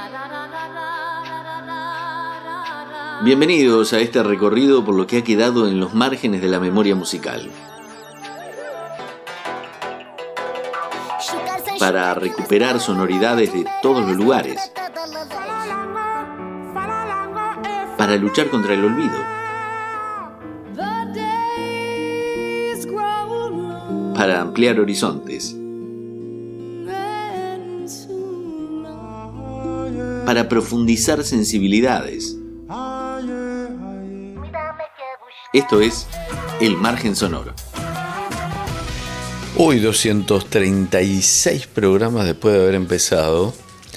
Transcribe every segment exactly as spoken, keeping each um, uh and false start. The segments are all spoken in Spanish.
Bienvenidos a este recorrido por lo que ha quedado en los márgenes de la memoria musical. Para recuperar sonoridades de todos los lugares. Para luchar contra el olvido. Para ampliar horizontes. Para profundizar sensibilidades. Esto es El Margen Sonoro. Hoy, doscientos treinta y seis programas después de haber empezado,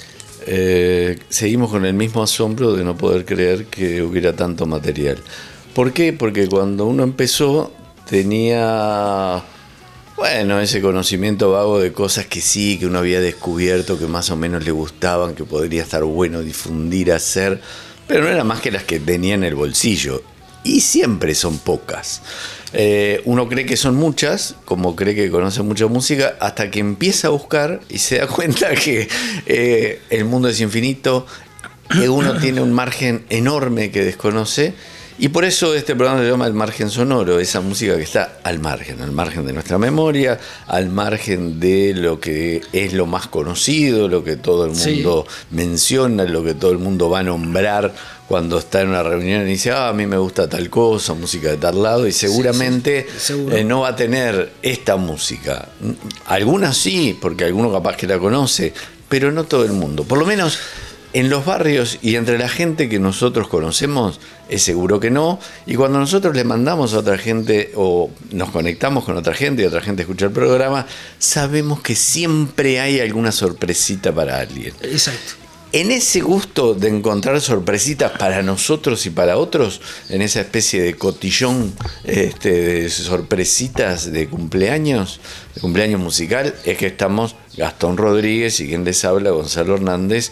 eh, seguimos con el mismo asombro de no poder creer que hubiera tanto material. ¿Por qué? Porque cuando uno empezó tenía, bueno, ese conocimiento vago de cosas que sí, que uno había descubierto, que más o menos le gustaban, que podría estar bueno difundir, hacer, pero no era más que las que tenía en el bolsillo. Y siempre son pocas. Eh, uno cree que son muchas, como cree que conoce mucha música, hasta que empieza a buscar y se da cuenta que eh, el mundo es infinito, que uno tiene un margen enorme que desconoce. Y por eso este programa se llama El Margen Sonoro, esa música que está al margen, al margen de nuestra memoria, al margen de lo que es lo más conocido, lo que todo el mundo sí. menciona, lo que todo el mundo va a nombrar cuando está en una reunión y dice, ah, a mí me gusta tal cosa, música de tal lado, y seguramente sí, sí, eh, no va a tener esta música. Algunas sí, porque alguno capaz que la conoce, pero no todo el mundo. Por lo menos en los barrios y entre la gente que nosotros conocemos, es seguro que no. Y cuando nosotros le mandamos a otra gente o nos conectamos con otra gente y otra gente escucha el programa, sabemos que siempre hay alguna sorpresita para alguien. Exacto. En ese gusto de encontrar sorpresitas para nosotros y para otros, en esa especie de cotillón este, de sorpresitas de cumpleaños, de cumpleaños musical, es que estamos Gastón Rodríguez y quien les habla, Gonzalo Hernández,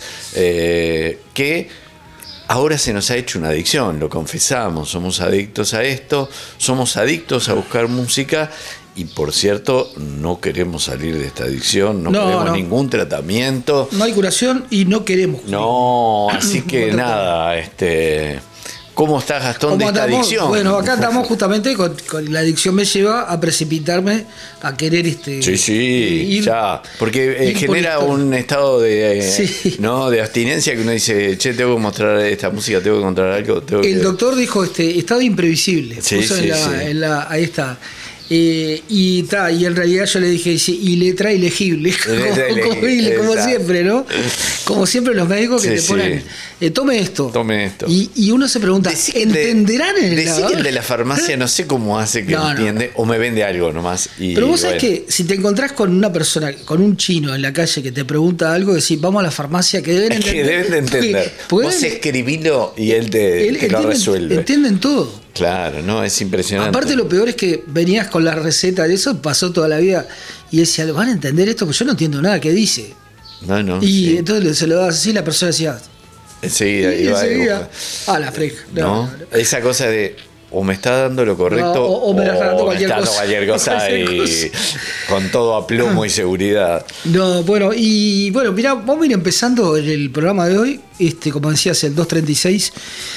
eh, que ahora se nos ha hecho una adicción, lo confesamos, somos adictos a esto, somos adictos a buscar música. Y por cierto, no queremos salir de esta adicción, no, no queremos no. ningún tratamiento. No hay curación y no queremos. No, así que nada, este, ¿cómo estás, Gastón, de esta andamos? adicción? Bueno, acá estamos justamente con, con la adicción me lleva a precipitarme a querer este. Sí, sí, ir, ya, porque eh, genera por un estado de, eh, sí. ¿no? de abstinencia que uno dice, che, tengo que mostrar esta música, tengo que encontrar algo. Tengo El que... doctor dijo, este, estado imprevisible. Sí, puso sí, en la, sí. En la, ahí está. Eh, y, ta, y en realidad yo le dije, sí, y letra ilegible, como, letra ilegible, como, como siempre, ¿no? Como siempre los médicos que sí, te ponen, sí. eh, tome esto. Tome esto. Y, y uno se pregunta, Decí ¿entenderán de, en el Decí que el de la farmacia no sé cómo hace que no, entiende, no. o me vende algo nomás. Y, Pero vos bueno. sabés que si te encontrás con una persona, con un chino en la calle que te pregunta algo, decís, vamos a la farmacia, que deben es entender. Que deben de entender. Porque, vos escribilo y él te, él, te lo entienden, resuelve. Entienden todo. Claro, no, es impresionante. Aparte lo peor es que venías con la receta de eso, pasó toda la vida y decía, ¿van a entender esto? Porque yo no entiendo nada que dice. No, no. Y sí. entonces se lo das así, la persona decía, enseguida y iba enseguida, a la freja. No, no, no, no. Esa cosa de o me está dando lo correcto no, o, o me está dando o cualquier, me está cosa. dando cualquier cosa cualquier y cosa. Con todo aplomo y seguridad. No, bueno, y bueno, mirá, vamos a ir empezando el programa de hoy, este, como decías, el doscientos treinta y seis.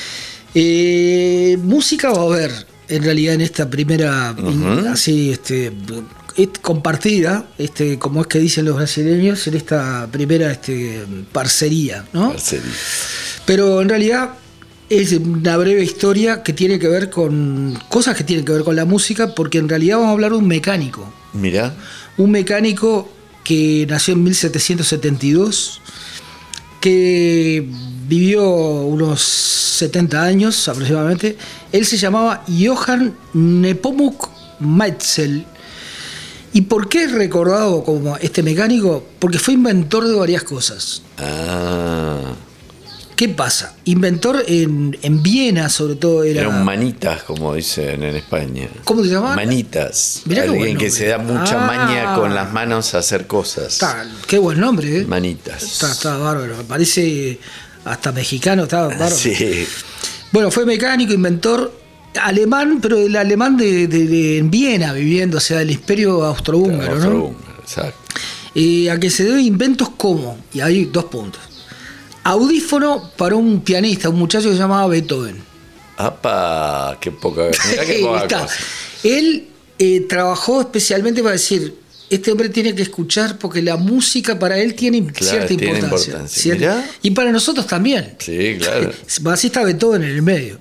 Eh, música va a haber, en realidad, en esta primera, uh-huh. así, este, compartida, este, como es que dicen los brasileños, en esta primera este, parcería, ¿no? Parcería. Pero en realidad es una breve historia que tiene que ver con cosas que tienen que ver con la música, porque en realidad vamos a hablar de un mecánico. Mirá. Un mecánico que nació en mil setecientos setenta y dos, que vivió unos setenta años aproximadamente. Él se llamaba Johann Nepomuk Maetzel. ¿Y por qué es recordado como este mecánico? Porque fue inventor de varias cosas. Ah. ¿Qué pasa? Inventor en, en Viena, sobre todo, era... Era un manitas, como dicen en España. ¿Cómo se llama? Manitas. Mirá Alguien buen que se da mucha ah. maña con las manos a hacer cosas. Está, qué buen nombre, ¿eh? Manitas. Está, está bárbaro. Me parece hasta mexicano, está bárbaro. Sí. Bueno, fue mecánico, inventor alemán, pero el alemán de, de, de en Viena viviendo, o sea, del Imperio Austrohúngaro, ¿no? Austrohúngaro, exacto. Eh, a que se debe inventos como, y hay dos puntos. audífono para un pianista, un muchacho que se llamaba Beethoven. ¡Apa! ¡Qué poca, mirá qué poca Está. cosa! Él eh, trabajó especialmente para decir, este hombre tiene que escuchar porque la música para él tiene Claro, cierta tiene importancia. importancia. ¿cierto? Mirá. Y para nosotros también. Sí, claro. Así está Beethoven en el medio.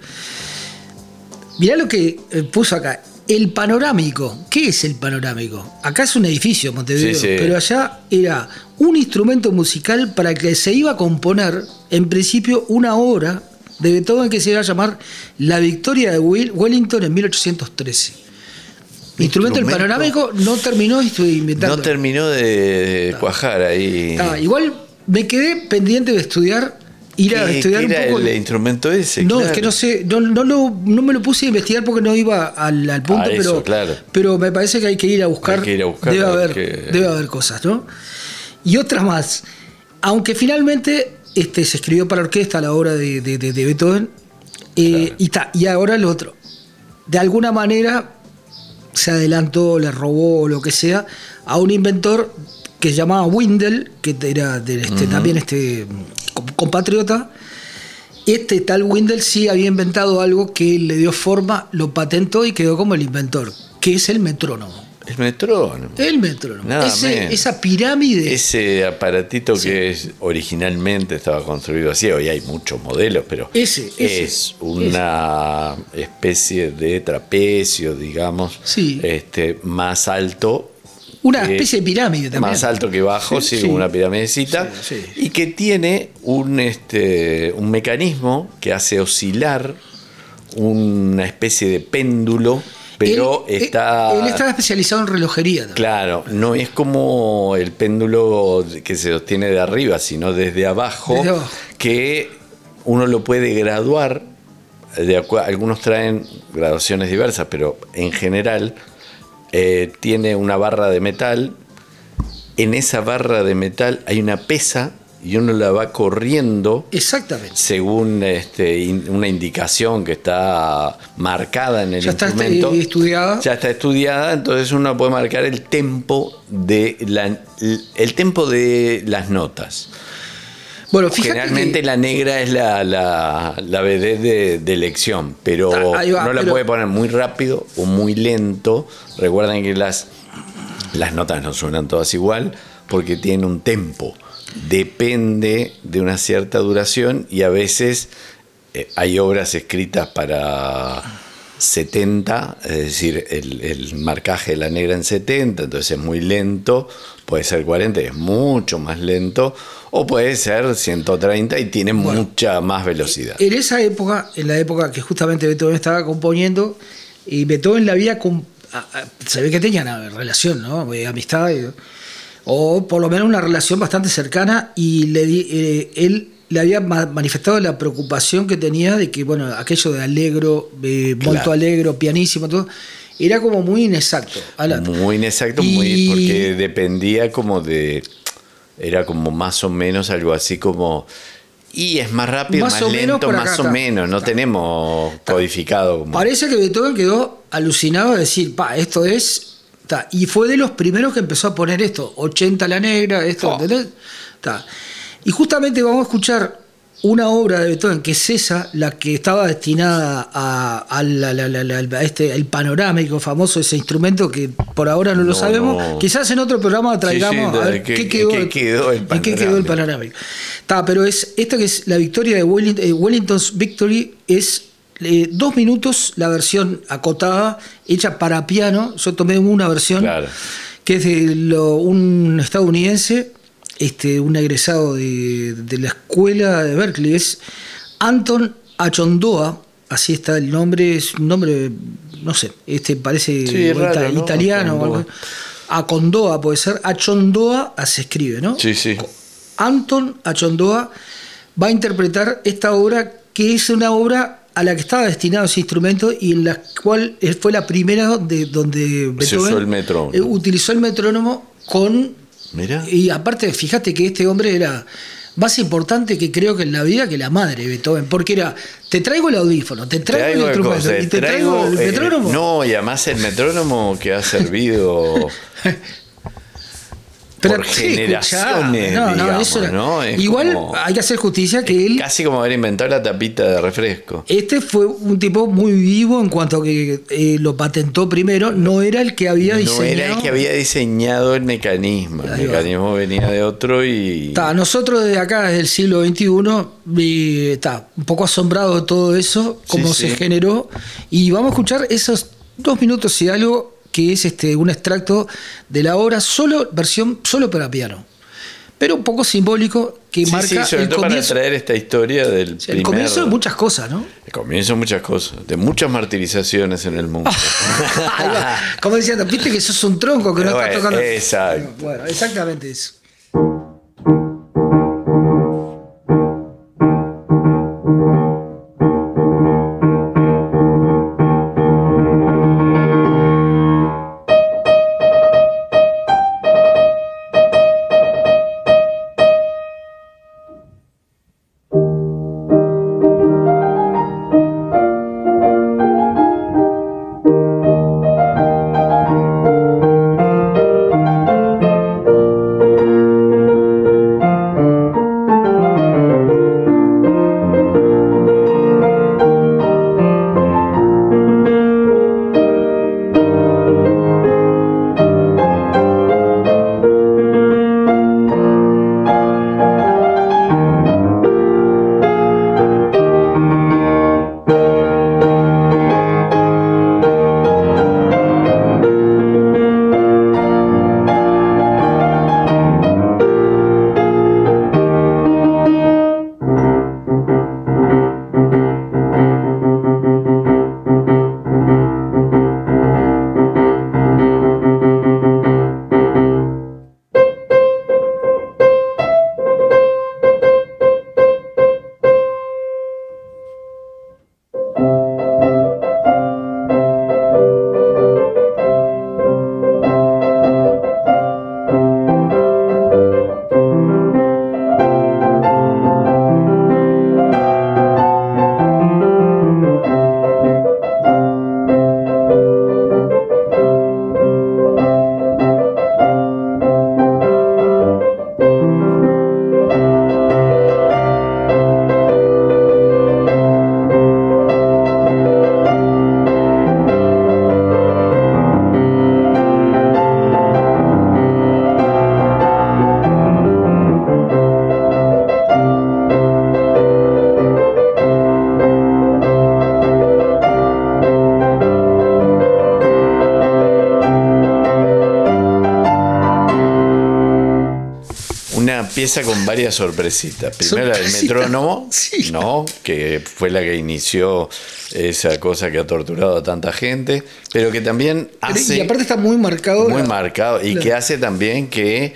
Mirá lo que eh, puso acá. El panorámico. ¿Qué es el panorámico? Acá es un edificio, Montevideo, Sí, sí. pero allá era un instrumento musical para que se iba a componer, en principio, una obra de Beethoven que se iba a llamar La Victoria de Wellington en mil ochocientos trece. El instrumento del panorámico no terminó de inventarlo. No terminó de cuajar ahí. Ah, igual me quedé pendiente de estudiar, ir a ¿Qué- estudiar qué un era poco. el instrumento ese? No, Claro. es que no sé, no, no, lo, no me lo puse a investigar porque no iba al, al punto, Ah, eso, pero, claro. pero me parece que hay que ir a buscar. Hay que ir a buscar, debe, a ver haber, qué- debe haber cosas, ¿no? Y otras más. Aunque finalmente este, se escribió para orquesta la obra de, de, de, de Beethoven, eh, Claro. y, ta, y ahora el otro. De alguna manera se adelantó, le robó, lo que sea, a un inventor que se llamaba Windel, que era de este, uh-huh. también este compatriota. Este tal Windel sí había inventado algo que le dio forma, lo patentó y quedó como el inventor, que es el metrónomo. El metrónomo. El metrónomo. Nada Ese, menos. esa pirámide. Ese aparatito Sí. que es, originalmente estaba construido así, hoy hay muchos modelos, pero Ese, ese, es una especie de trapecio, digamos, Sí. este, más alto. Una que- especie de pirámide también. Más alto que bajo, sí, Sí, como sí. una piramidecita, Sí, sí. y que tiene un, este, un mecanismo que hace oscilar una especie de péndulo, pero él, está... Él estaba especializado en relojería también. Claro, no es como el péndulo que se sostiene de arriba, sino desde abajo, Desde abajo. que uno lo puede graduar. De acu- algunos traen graduaciones diversas, pero en general eh, tiene una barra de metal. En esa barra de metal hay una pesa y uno la va corriendo Exactamente. según este, in- una indicación que está marcada en el Ya está instrumento. eh, estudiada. Ya está estudiada, entonces uno puede marcar el tempo de la, el tempo de las notas. Bueno, fíjate Generalmente que- la negra es la, la, la vedette de, de elección, pero Ah, ahí va, no la pero- puede poner muy rápido o muy lento. Recuerden que las, las notas no suenan todas igual porque tienen un tempo. Depende de una cierta duración y a veces eh, hay obras escritas para setenta, es decir, el, el marcaje de la negra en setenta, entonces es muy lento, puede ser cuarenta y es mucho más lento, o puede ser ciento treinta y tiene Bueno, mucha más velocidad. En esa época, en la época que justamente Beethoven estaba componiendo, y Beethoven la había. Com- a- a- se ve que tenían una relación, ¿no? Eh, amistad, y- o por lo menos una relación bastante cercana, y le di- eh, él le había ma- manifestado la preocupación que tenía de que, bueno, aquello de allegro, eh, Claro. molto allegro, pianísimo, todo, era como muy inexacto. hablando. Muy inexacto, Y- muy, porque dependía como de. Era como más o menos algo así como. Y es más rápido, Más más, o menos lento, por más acá o está. menos. No Está. tenemos codificado como. Parece que Beethoven quedó alucinado de decir, pa, esto es. Ta. Y fue de los primeros que empezó a poner esto, ochenta la negra, esto, Oh. ¿entendés? Ta. Y justamente vamos a escuchar una obra de Beethoven, que es esa, la que estaba destinada a, a la- la- la- la- a este, el panorámico famoso, ese instrumento que por ahora no lo No, sabemos. no. Quizás en otro programa traigamos Sí, sí, a ver ¿qué- qué qué- quedó, qué quedó el en qué quedó el panorámico. Ta, pero es esta que es la victoria de Wellington, eh, Wellington's Victory, es eh, dos minutos la versión acotada, hecha para piano. Yo tomé una versión Claro. que es de lo- un estadounidense, este, un egresado de, de la escuela de Berkeley, es Anton Achondoa, así está el nombre, es un nombre, no sé, este parece Sí, es raro, ita- ¿no? italiano o algo. Achondoa. Acondoa puede ser, Achondoa se escribe, ¿no? Sí, sí. Anton Achondoa va a interpretar esta obra, que es una obra a la que estaba destinado ese instrumento y en la cual fue la primera donde, donde Se usó Beethoven el metrónomo. eh, utilizó el metrónomo con... Mirá. Y aparte, fíjate que este hombre era más importante que creo que en la vida que la madre de Beethoven, porque era, te traigo el audífono, te traigo, Traigo el el instrumento cosa, y te traigo, el eh, metrónomo. no, y además el metrónomo que ha servido. Pero por sí, generaciones, escuchá, no, no, digamos, eso era- ¿no? Es igual como- hay que hacer justicia que él, casi como haber inventado la tapita de refresco. este fue un tipo muy vivo en cuanto a que eh, lo patentó primero, no era el que había No diseñado. era el que había diseñado el mecanismo. El Ahí va. mecanismo venía de otro y. Ta, nosotros desde acá, desde el siglo veintiuno, y, está un poco asombrado de todo eso, cómo Sí, se sí. generó, y vamos a escuchar esos dos minutos y algo que es este un extracto de la obra, solo versión solo para piano, pero un poco simbólico que Sí, marca sí, sobre el todo para comienzo, traer esta historia del el primer- comienzo de muchas cosas, ¿no? El comienzo de muchas cosas, de muchas martirizaciones en el mundo. Ahí va. Como diciendo, viste que sos un tronco que no Bueno, estás tocando. exacto. Bueno, exactamente eso. Pieza con varias sorpresitas. Primero el Sorpresita. metrónomo, Sí. ¿no? Que fue la que inició esa cosa que ha torturado a tanta gente, pero que también hace Y aparte está muy marcado. muy la- marcado y la- que hace también que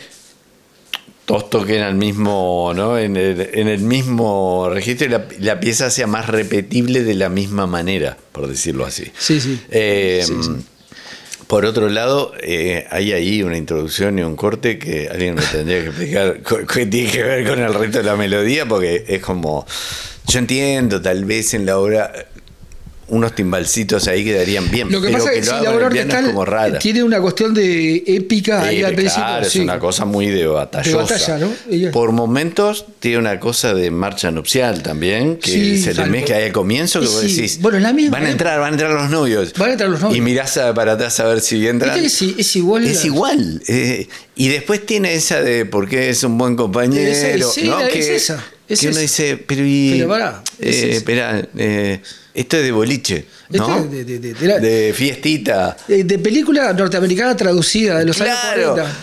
todos toquen al mismo, ¿no? En el, en el mismo registro y la, la pieza sea más repetible de la misma manera, por decirlo así. Sí, sí. Eh, Sí, sí. Por otro lado, eh, hay ahí una introducción y un corte que alguien me tendría que explicar co- qué tiene que ver con el resto de la melodía, porque es como, yo entiendo, tal vez en la obra unos timbalcitos ahí quedarían bien, Lo que pero pasa que es que lo si la hagan obra en piano orquestal es como rara. tiene una cuestión de épica ahí Sí, al principio. claro, sí. es una cosa muy de batallosa. De batalla, ¿no? Ella- Por momentos tiene una cosa de marcha nupcial también, que Sí, se le tal- mezcla ahí al comienzo, que Sí, vos decís, bueno, la misma- van a entrar, van a entrar los novios. Van a entrar los novios. Y mirás a- para atrás a ver si entran. Viste que sí, es igual. Es la- igual. eh, y después tiene esa de por qué es un buen compañero. Esa- sí, ¿no? es que, esa, es que uno esa. dice, pero y. Pero pará, es eh, esa. espera, eh, esto es de boliche, Esto ¿no? es de- de- de- de la- De fiestita. De, de película norteamericana traducida de los Claro. años cuarenta.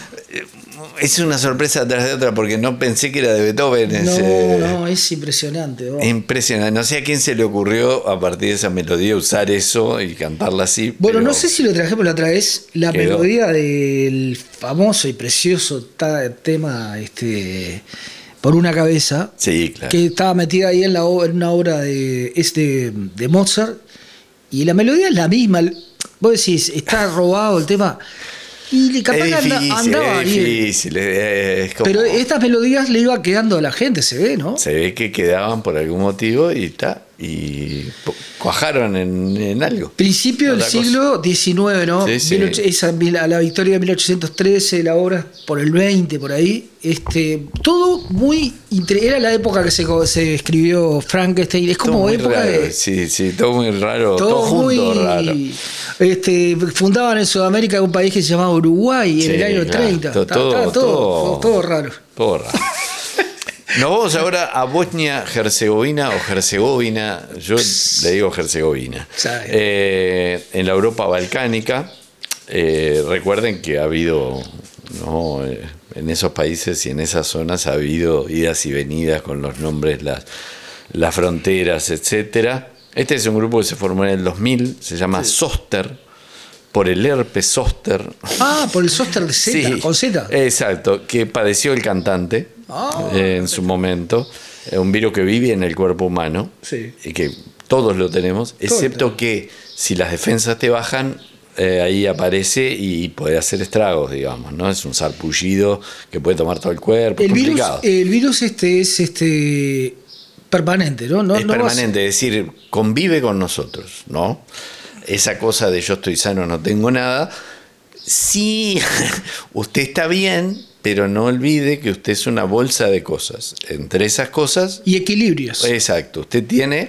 Es una sorpresa tras de otra porque no pensé que era de Beethoven. No, ese- no, es impresionante. vos. Impresionante. No sé a quién se le ocurrió a partir de esa melodía usar eso y cantarla así. Bueno, pero no sé si lo trajimos la otra vez, la quedó. melodía del famoso y precioso ta- tema este Por una cabeza, Sí, claro. que estaba metida ahí en, la, o- en una obra de, este, de Mozart, y la melodía es la misma. Vos decís, está robado el tema, y capaz Es que anda- difícil, andaba es bien. difícil. es- es como- Pero estas melodías le iba quedando a la gente, se ve, ¿no? Se ve que quedaban por algún motivo y está. y cuajaron en, en algo. Principio del siglo diecinueve, ¿no? Sí, sí. Esa, la victoria de mil ochocientos trece, la obra por el veinte, por ahí. Este, todo muy... Era la época que se, se escribió Frankenstein. Es como época raro, de... Sí, sí, todo muy raro. Todo, todo junto muy, raro. Este, fundaban en Sudamérica un país que se llamaba Uruguay Sí, en el año claro, treinta. todo, Todo, todo, todo, todo raro. Todo raro. Nos vamos ahora a Bosnia-Herzegovina o Herzegovina, yo le digo Herzegovina, eh, en la Europa balcánica. Eh, recuerden que ha habido, ¿no? eh, en esos países y en esas zonas ha habido idas y venidas con los nombres, las, las fronteras, etcétera. Este es un grupo que se formó en el dos mil, se llama sí. Soster, por el herpes zóster. Ah, por el zóster de Z, sí, con Z. Exacto, que padeció el cantante oh, eh, en su momento. Eh, un virus que vive en el cuerpo humano sí. y que todos lo tenemos, Todo excepto tenemos. que si las defensas te bajan, eh, ahí aparece y puede hacer estragos, digamos, ¿no? Es un sarpullido que puede tomar todo el cuerpo. El es virus, complicado. el virus este es este permanente, ¿no? no es no permanente, vas... es decir, convive con nosotros, ¿no? Esa cosa de yo estoy sano, no tengo nada. Sí, usted está bien, pero no olvide que usted es una bolsa de cosas. Entre esas cosas... Y equilibrios. Exacto, usted tiene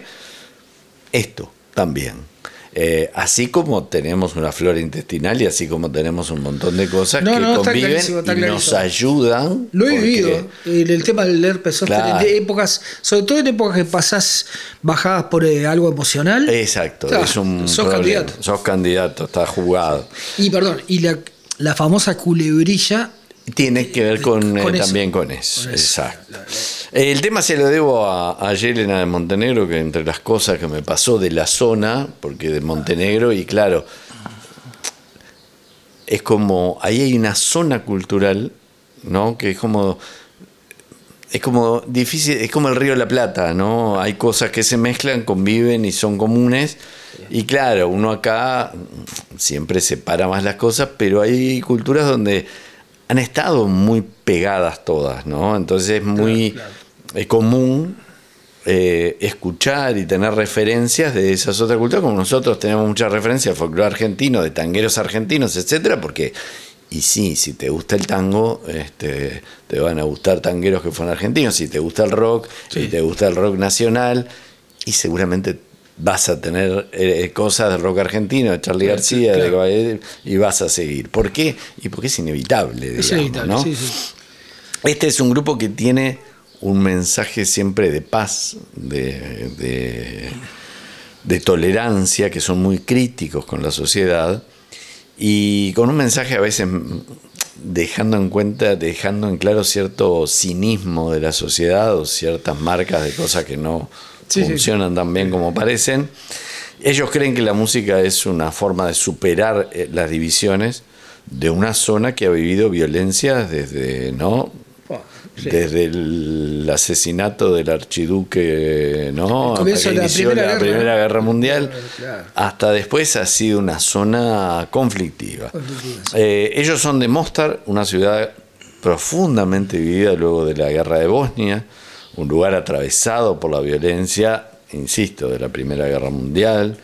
esto también. Eh, así como tenemos una flora intestinal y así como tenemos un montón de cosas no, que no, conviven está está y nos ayudan. Lo he porque, vivido, el, el tema del herpes zóster, claro. En épocas, sobre todo en épocas que pasás bajadas por eh, algo emocional. Exacto, claro, es un sos problema. candidato. Sos candidato, está jugado. Y perdón, y la, la famosa culebrilla tiene que ver con, con eh, eso. también con eso. Con eso. Exacto. La, la, la. El tema se lo debo a, a Yelena de Montenegro, que entre las cosas que me pasó de la zona, porque de Montenegro, y claro, es como, ahí hay una zona cultural, ¿no? Que es como, es como difícil, es como el Río de la Plata, ¿no? Hay cosas que se mezclan, conviven y son comunes. Y claro, uno acá siempre separa más las cosas, pero hay culturas donde han estado muy pegadas todas, ¿no? Entonces es muy claro, claro. Es común eh, escuchar y tener referencias de esas otras culturas, como nosotros tenemos muchas referencias de folclore argentino, de tangueros argentinos, etcétera, porque, y sí, si te gusta el tango, este, te van a gustar tangueros que fueron argentinos, si te gusta el rock, sí. y te gusta el rock nacional, y seguramente vas a tener eh, cosas de rock argentino, de Charly García, claro. de, y vas a seguir. ¿Por qué? Y porque es inevitable, digamos, es inevitable, ¿no? Sí, sí. Este es un grupo que tiene un mensaje siempre de paz, de, de, de tolerancia, que son muy críticos con la sociedad, y con un mensaje a veces dejando en cuenta, dejando en claro cierto cinismo de la sociedad o ciertas marcas de cosas que no sí, funcionan sí. tan bien como parecen. Ellos creen que la música es una forma de superar las divisiones de una zona que ha vivido violencia desde, ¿no? Oh, sí. desde el asesinato del archiduque, ¿no? El hasta que de la inició primera la guerra, Primera Guerra Mundial, claro. hasta después ha sido una zona conflictiva. conflictiva sí. eh, ellos son de Mostar, una ciudad profundamente vivida luego de la Guerra de Bosnia, un lugar atravesado por la violencia, insisto, de la Primera Guerra Mundial.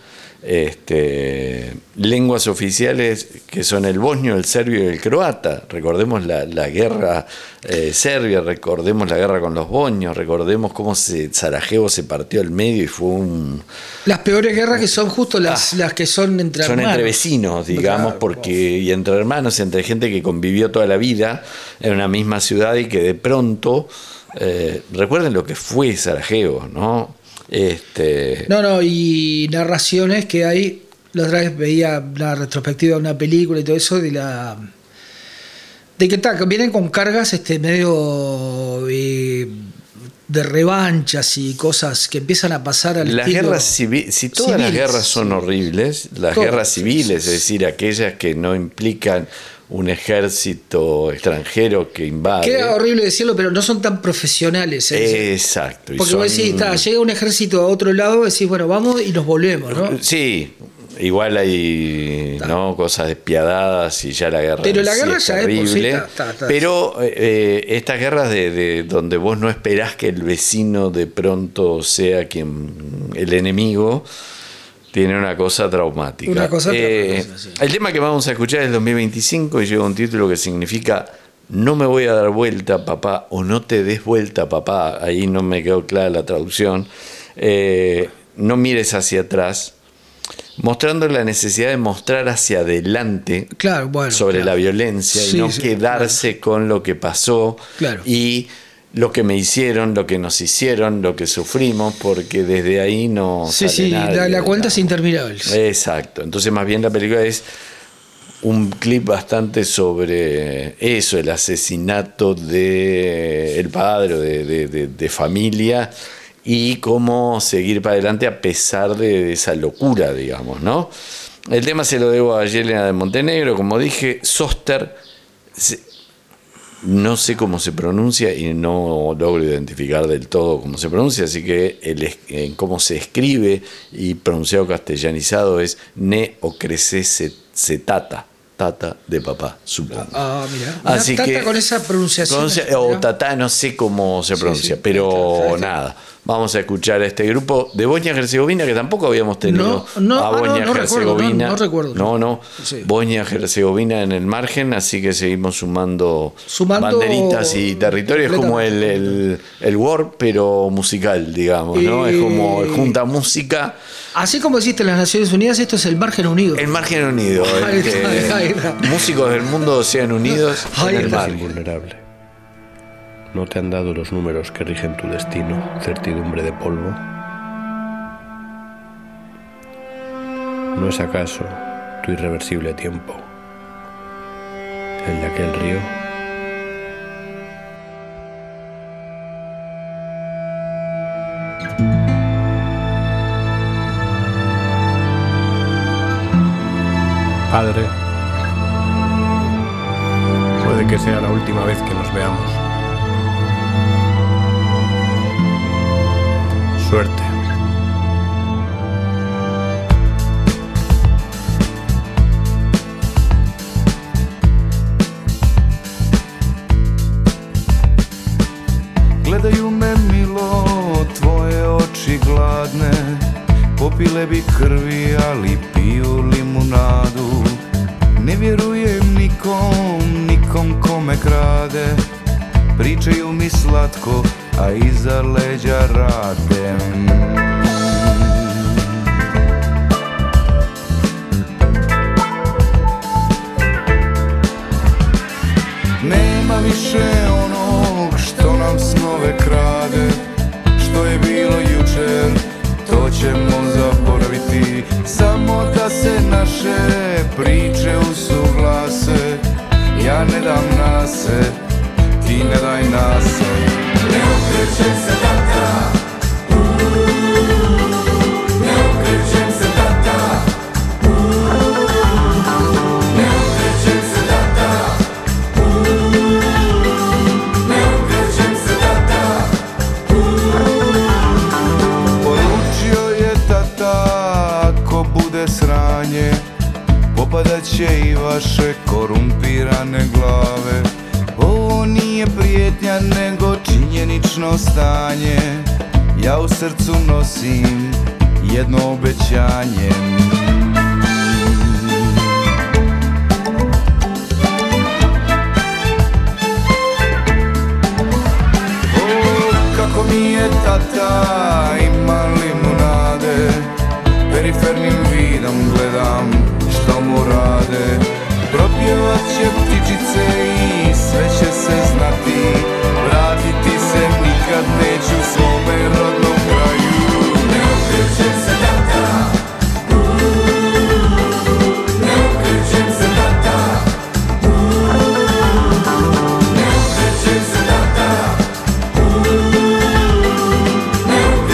Este, lenguas oficiales que son el bosnio, el serbio y el croata. Recordemos la, la guerra eh, serbia, recordemos la guerra con los bosnios, recordemos cómo se, Sarajevo se partió al medio y fue un... Las peores guerras que son justo las, ah, las que son entre son hermanos. Son entre vecinos, digamos, claro, porque y entre hermanos, entre gente que convivió toda la vida en una misma ciudad y que de pronto... Eh, recuerden lo que fue Sarajevo, ¿no? Este... No, no, y narraciones que hay. La otra vez veía la retrospectiva de una película y todo eso, de la. de que tal, que vienen con cargas este medio eh, de revanchas y cosas que empiezan a pasar al las estilo guerras civiles. Si todas civiles, las guerras son horribles, las todas, guerras civiles, es decir, aquellas que no implican un ejército extranjero que invade. Queda horrible decirlo, pero no son tan profesionales. ¿eh? Exacto. Porque son... vos decís, está, llega un ejército a otro lado, decís, bueno, vamos y nos volvemos, ¿no? Sí, igual hay ¿no? cosas despiadadas y ya la guerra, pero la guerra sí ya es terrible, es por sí, está, está, está. Pero eh, estas guerras de, de donde vos no esperás que el vecino de pronto sea quien el enemigo, tiene una cosa traumática. Una cosa eh, traumática, sí. El tema que vamos a escuchar es el dos mil veinticinco y lleva un título que significa no me voy a dar vuelta, papá, o no te des vuelta, papá. Ahí no me quedó clara la traducción. Eh, no mires hacia atrás, mostrando la necesidad de mostrar hacia adelante, claro, bueno, sobre claro. la violencia Sí, y no sí, quedarse claro. con lo que pasó claro. y lo que me hicieron, lo que nos hicieron, lo que sufrimos, porque desde ahí no sí, sale sí, nadie, la, la cuenta ¿verdad? Es interminable. Exacto. Entonces más bien la película es un clip bastante sobre eso, el asesinato de el padre de, de, de, de familia y cómo seguir para adelante a pesar de esa locura, digamos, ¿no? El tema se lo debo a Yelena de Montenegro, como dije, Soster, no sé cómo se pronuncia y no logro identificar del todo cómo se pronuncia, así que el, en cómo se escribe y pronunciado castellanizado es Neocrececetata. Tata de papá, supongo. Ah, mira. Así tata que, con esa pronunciación. pronuncia, o Tata, no sé cómo se pronuncia, sí, sí, pero claro, nada. Vamos a escuchar a este grupo de Bosnia-Herzegovina, que tampoco habíamos tenido no, no, a Bosnia-Herzegovina. No, no, no, recuerdo. No, no. Sí. Bosnia-Herzegovina en el margen, así que seguimos sumando, sumando banderitas y territorios. Es como el, el, el War, pero musical, digamos, ¿no? Eh, es como junta música. Así como existen las Naciones Unidas, esto es el margen unido. El margen unido. Ahí el está, que ahí está. Músicos del mundo sean unidos ahí en el está. margen. Invulnerable. No te han dado los números que rigen tu destino, certidumbre de polvo. ¿No es acaso tu irreversible tiempo el de aquel río? Padre, puede que sea la última vez que nos veamos. Suerte. Gledaju me milo, tvoje oči gladne, popile bi krvi, ali piju limunadu. Ne vjerujem nikom, nikom kome krade, pričaju mi slatko, a iza leđa rade. Nema više onog što nam snove krade, što je bilo jučer, to ćemo zaboraviti. Samo da se naše priče usuglase, ja ne dam nase, ti ne daj nase. Ne okrećem se tata, ne okrećem se tata, ne okrećem se tata, ne okrećem se tata. Poručio je tata, ako bude sranje, popadat će i vaše korumpirane glave. Ovo nije prijetnja, nego činjenično stanje. Ja u srcu nosim jedno obećanje. O, kako mi je tata, ima limunade, perifernim vidom gledam što mu rade. Propjevat će ptičice i sve će se znati, vratiti se nikad neću svome rodnom kraju. Ne okrećem se tata, ne okrećem se tata, ne okrećem se tata, ne okrećem se tata.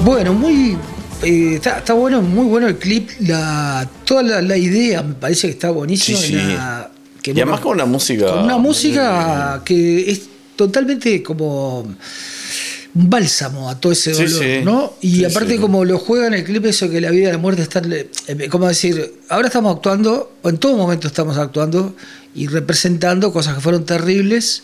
Bueno, muy eh, está, está bueno, muy bueno el clip, la toda la, la idea me parece que está buenísima. Sí, sí. La, que Y no- además con una música. con una música que es totalmente como un bálsamo a todo ese Sí, dolor, sí. ¿no? Y Sí, aparte sí. como lo juega en el clip eso que la vida y la muerte están, eh, como decir, ahora estamos actuando, o en todo momento estamos actuando y representando cosas que fueron terribles,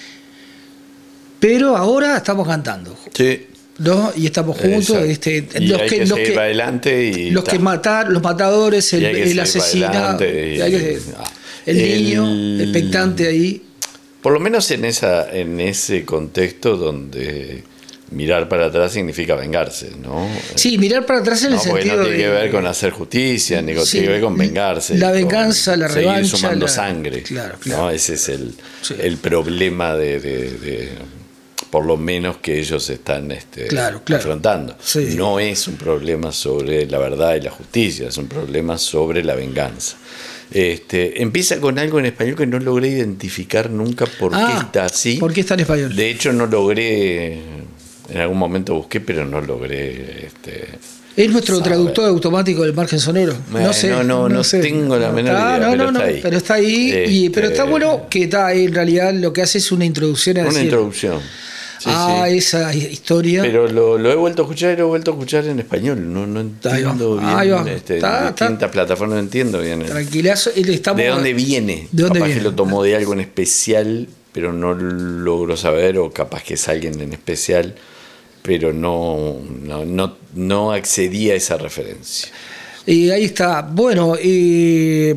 pero ahora estamos cantando, Sí. ¿no? Y estamos juntos, Exacto. este, Y los hay que, que los seguir que, para adelante y los ta. que matar, los matadores, el, Y hay que el seguir asesino, para adelante y- hay que- ah. el El- niño, expectante ahí. Por lo menos en esa, en ese contexto donde mirar para atrás significa vengarse, ¿no? Sí, mirar para atrás en No, el porque sentido no tiene de, que ver con hacer justicia, ni con, Sí. tiene que ver con vengarse. La con venganza, la seguir revancha, sumando la- sangre. Claro, ¿no? claro. Ese es el, Sí. el problema de, de- de- por lo menos que ellos están este, Claro, claro. afrontando. Sí. No es un problema sobre la verdad y la justicia, es un problema sobre la venganza. Este, empieza con algo en español que no logré identificar nunca por qué Ah, está así. ¿por qué está en español? De hecho, no logré, en algún momento busqué, pero no logré. Este, Es nuestro saber. traductor automático del margen sonoro. Bueno, no sé. no, no sé. tengo la menor Ah, idea, no, pero no, está no, ahí. pero está ahí. y- Este, pero está bueno que está ahí, en realidad lo que hace es una introducción a Una decir, introducción. Sí, ah, sí. esa historia. Pero lo, lo he vuelto a escuchar y lo he vuelto a escuchar en español. No, no Ahí va. entiendo bien. Ahí va. Este, Está- en está- distintas plataformas no entiendo bien. el- Tranquilazo. y le estamos- ¿De dónde viene? ¿De dónde capaz viene? que lo tomó de algo en especial, pero no logro saber, o capaz que es alguien en especial, pero no, no, no, no accedí a esa referencia. Y ahí está. Bueno, eh,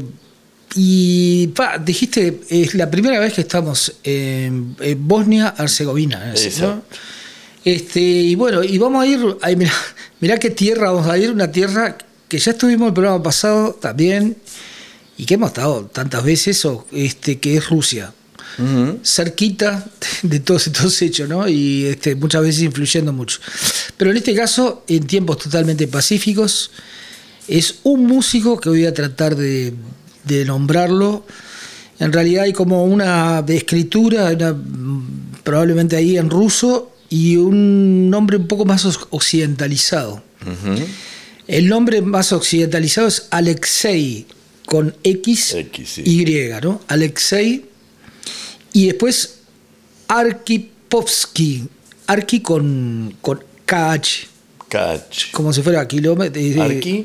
y pa, dijiste, es la primera vez que estamos en, en Bosnia-Herzegovina. ¿no? Exacto. Este, y bueno, y vamos a ir, ay, mirá, mirá qué tierra vamos a ir, una tierra que ya estuvimos el programa pasado también, y que hemos estado tantas veces, o, este, que es Rusia. Ujú. Cerquita de todos estos hechos, ¿no? Y este, muchas veces influyendo mucho. Pero en este caso, en tiempos totalmente pacíficos, es un músico que voy a tratar de, de nombrarlo. En realidad hay como una escritura, una, probablemente ahí en ruso, y un nombre un poco más occidentalizado. Ujú. El nombre más occidentalizado es Alexei, con X, X, sí. Y, ¿no? Alexei. Y después Arkipovsky, Arki con, con K H, Catch. como si fuera kilómetro. Arki.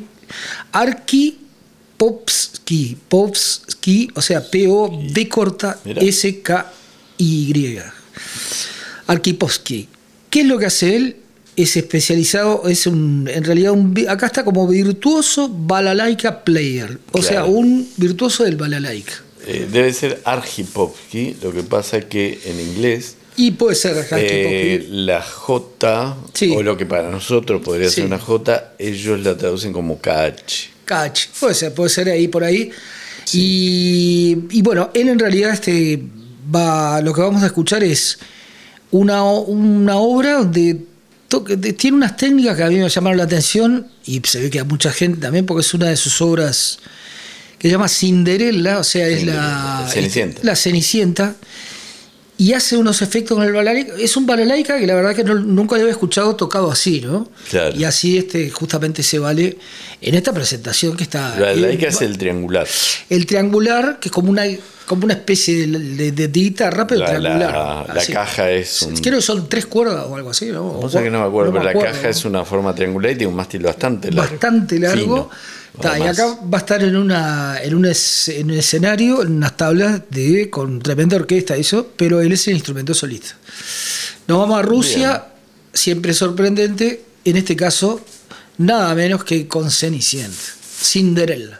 Arkipovsky, Povsky, o sea, P O B corta Mira. S K Y. Arkipovsky. ¿Qué es lo que hace él? Es especializado, es un, en realidad, un, acá está como virtuoso balalaika player, o Claro. sea, un virtuoso del balalaika. Eh, debe ser Arjipovsky, lo que pasa que en inglés Y puede ser Arkipovsky. eh, la J, Sí. o lo que para nosotros podría Sí. ser una J, ellos la traducen como K H. Catch, puede ser, puede ser ahí por ahí. Y, y bueno, él en realidad este va, lo que vamos a escuchar es una, una obra donde to- de- tiene unas técnicas que a mí me llamaron la atención y se ve que a mucha gente también, porque es una de sus obras que se llama Cinderella, o sea, es la Cinderella, Cenicienta. la Cenicienta. Y hace unos efectos con el balalaika. Es un balalaika que la verdad que no- nunca lo había escuchado tocado así, ¿no? Claro. Y así este justamente se vale en esta presentación que está. La eh, laica es el triangular. el triangular, que es como una, como una especie de, de- de guitarra, pero La, triangular. la- la así. caja es un... Creo que son tres cuerdas o algo así, ¿no? No sé que no me acuerdo, pero la acuerdo, caja ¿no? es una forma triangular y tiene un mástil bastante largo. Bastante largo. fino, Ta, y además. acá va a estar en una en un, es- en un escenario, en unas tablas de con tremenda orquesta, eso, pero él es el instrumento solista. Nos vamos a Rusia, siempre sorprendente, en este caso, nada menos que con Cenicienta, Cinderella.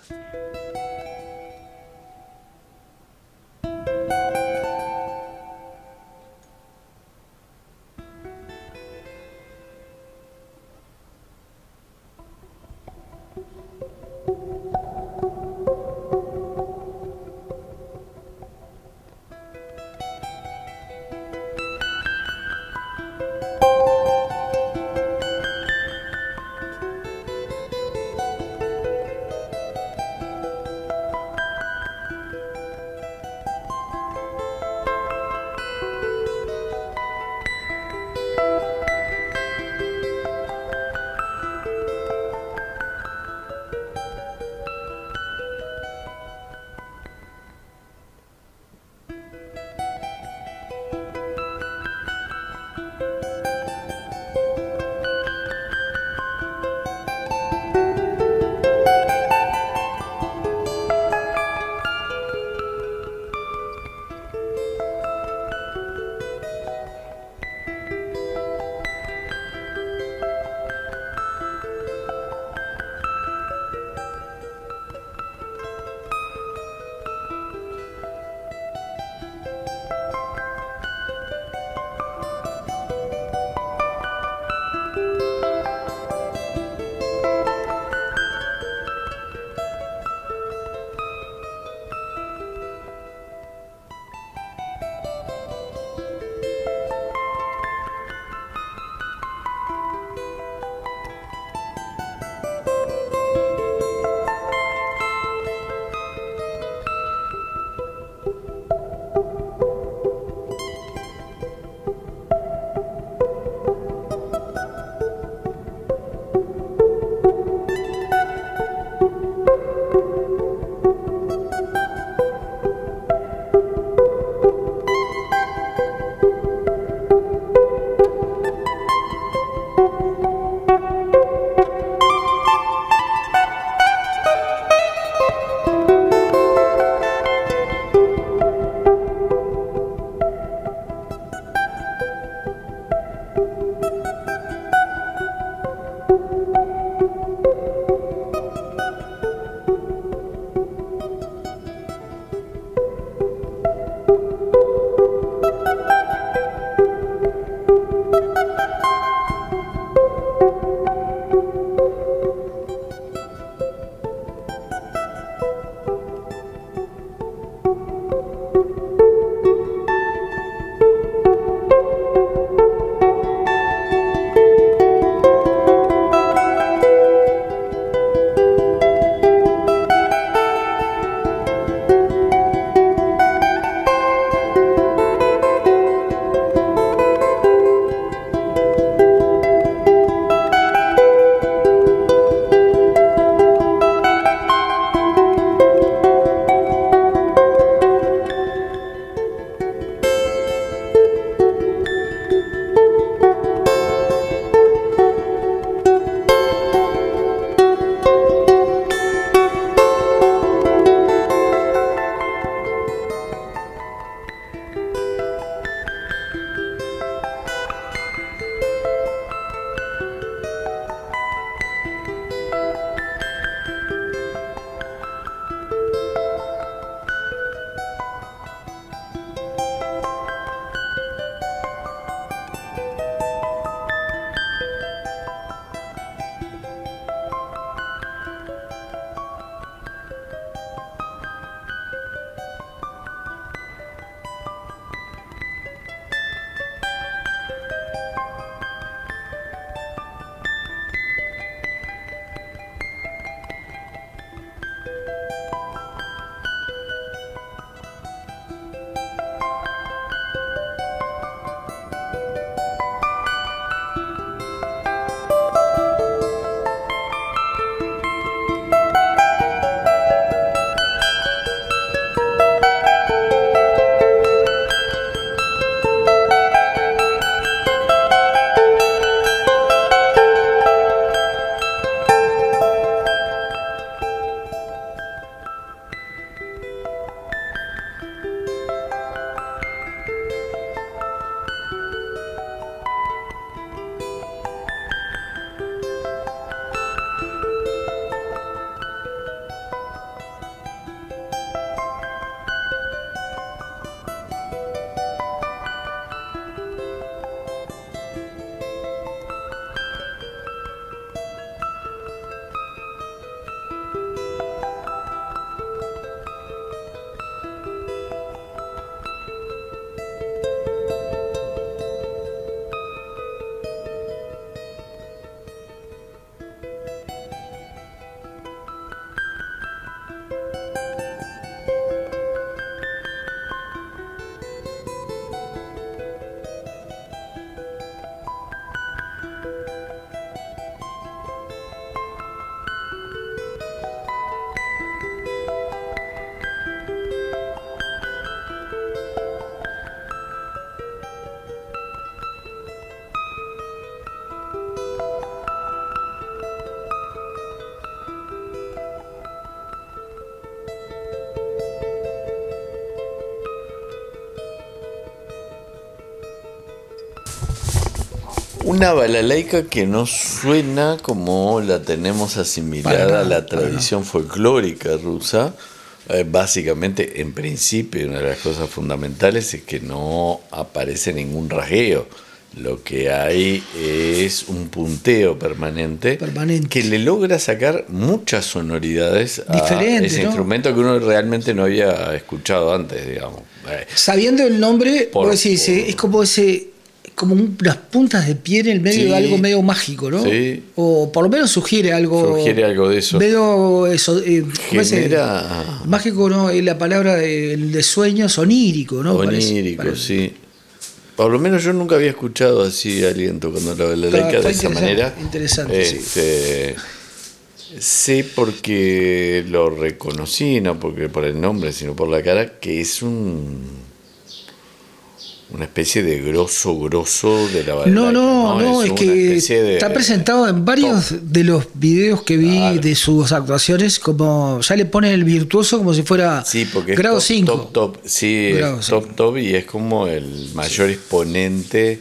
Una balalaika que no suena como la tenemos asimilada nada, a la tradición folclórica rusa. Eh, básicamente, en principio, una de las cosas fundamentales es que no aparece ningún rasgueo. Lo que hay es un punteo permanente, Permanente. que le logra sacar muchas sonoridades Diferente, a ese ¿no? instrumento que uno realmente no había escuchado antes, digamos. Eh, Sabiendo el nombre, Por- vos decís, por- es como ese, como un- unas puntas de pie en el medio Sí. de algo medio mágico, ¿no? Sí. O por lo menos sugiere algo. Sugiere algo de eso. Medio eso, eh, ¿cómo es? Genera- Mágico, ¿no? Es la palabra de, de sueños, onírico, ¿no? Parece- Onírico, parece. sí. Por lo menos yo nunca había escuchado así a alguien tocando la balalaika Está- está de esa interesante, manera. interesante, sí. Este, sé porque lo reconocí, no porque por el nombre, sino por la cara, que es un una especie de grosso grosso de la balalaika. No, no, no, es, una que especie de- está presentado en varios top. de los videos que vi Claro. de sus actuaciones, como ya le ponen el virtuoso como si fuera Sí, porque es grado top, cinco. top, top. Sí, Grado es top, cinco. top y es como el mayor exponente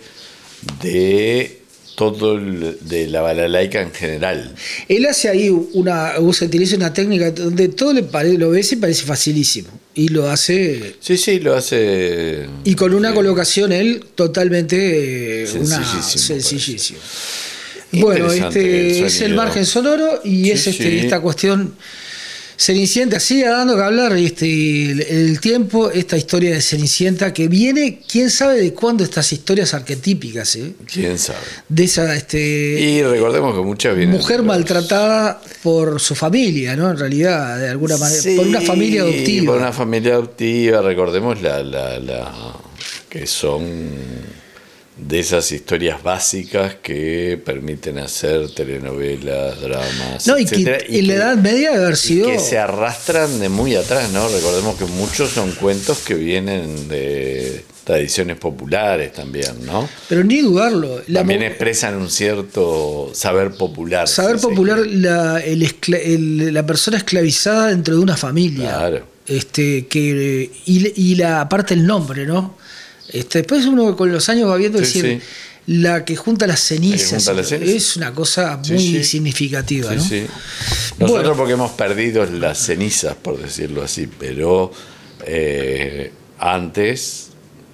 de todo el- de la balalaika en general. Él hace ahí una, o sea, utiliza una técnica donde todo le pare- lo ves y parece facilísimo. Y lo hace, Sí, sí, lo hace. y con una sí. colocación él totalmente eh, una Sencillísimo, sencillísimo. Bueno, Interesante este el es el sonido. margen sonoro y Sí, es este, sí. esta cuestión Cenicienta. Sigue dando que hablar este, el, el tiempo, esta historia de Cenicienta que viene, quién sabe de cuándo estas historias arquetípicas, ¿eh? Quién sabe. De esa este, Y recordemos que muchas vienen. mujer de los- maltratada por su familia, ¿no? En realidad, de alguna manera, Sí, por una familia adoptiva. Por una familia adoptiva, recordemos la, la, la que son de esas historias básicas que permiten hacer telenovelas, dramas, No, y que etcétera, en la que- Edad Media debe haber y sido. que se arrastran de muy atrás, ¿no? Recordemos que muchos son cuentos que vienen de tradiciones populares también, ¿no? Pero ni dudarlo. La También mo- expresan un cierto saber popular. saber si se popular, quiere. la, el escla- el- la persona esclavizada dentro de una familia. Claro. Este, que, y, y la aparte el nombre, ¿no? Este, después uno con los años va viendo Sí, decir sí. la que junta las cenizas. junta las cenizas. Es una cosa Sí, muy sí. significativa, Sí, ¿no? sí. Nosotros Bueno. porque hemos perdido las cenizas, por decirlo así, pero eh, antes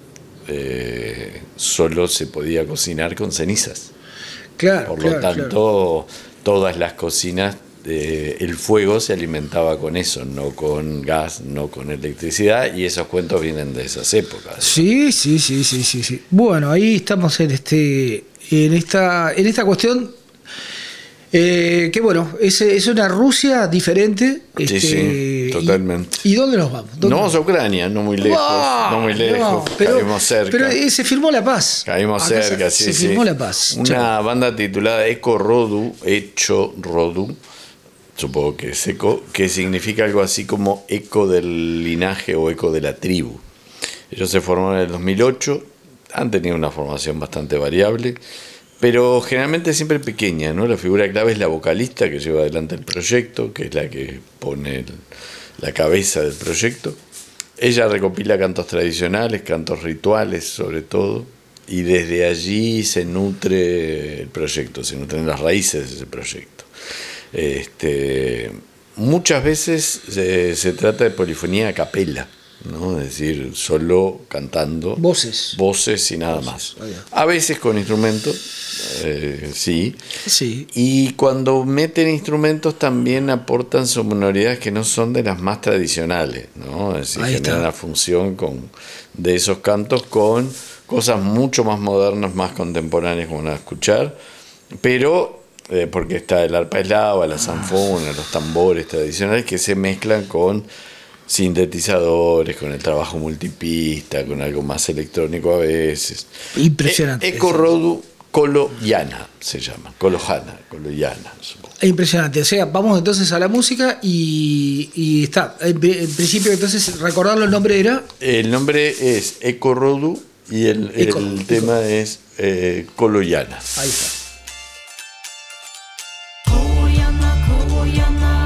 eh, solo se podía cocinar con cenizas. Claro, Por claro, lo tanto, todas las cocinas, eh, el fuego se alimentaba con eso, no con gas, no con electricidad, y esos cuentos vienen de esas épocas. Sí, sí, sí, sí, sí, sí. Bueno, ahí estamos en este, en esta, en esta cuestión. Eh, que bueno, es, es una Rusia diferente. Sí, este, sí, totalmente. ¿Y, y dónde nos vamos? ¿Dónde No vamos a Ucrania, no muy lejos, ¡Ah! no muy lejos, No, pero, caímos cerca. Pero eh, se firmó la paz. Caímos Acá cerca, se, sí, se sí. firmó la paz. Una Chao. banda titulada Eco Rodu, Hecho Rodu, supongo que es eco, que significa algo así como eco del linaje o eco de la tribu. Ellos se formaron en el dos mil ocho, han tenido una formación bastante variable, pero generalmente siempre pequeña, ¿no? La figura clave es la vocalista que lleva adelante el proyecto, que es la que pone el- la cabeza del proyecto. Ella recopila cantos tradicionales, cantos rituales sobre todo, y desde allí se nutre el proyecto, se nutren las raíces de ese proyecto. Este, muchas veces se, se trata de polifonía a capela, ¿no? Es decir, solo cantando Voces. voces y nada más. A veces con instrumentos, eh, sí. Sí. Y cuando meten instrumentos también aportan sonoridades que no son de las más tradicionales, ¿no? Es decir, Ahí generan está. la función con, de esos cantos con cosas mucho más modernas, más contemporáneas como van a escuchar, pero eh, porque está el arpa eslava, la zanfona, los tambores tradicionales que se mezclan con sintetizadores, con el trabajo multipista, con algo más electrónico a veces. Impresionante. E- Eco Rodu Koloyana se llama, Kolohana, Koloyana, supongo. Es impresionante. O sea, vamos entonces a la música y, y está. En, pri- en principio, entonces, recordarlo, el nombre era. El nombre es Eco Rodu y el, el Eco, Eco. tema es eh, Koloyana. Ahí está. Koyana, koyana,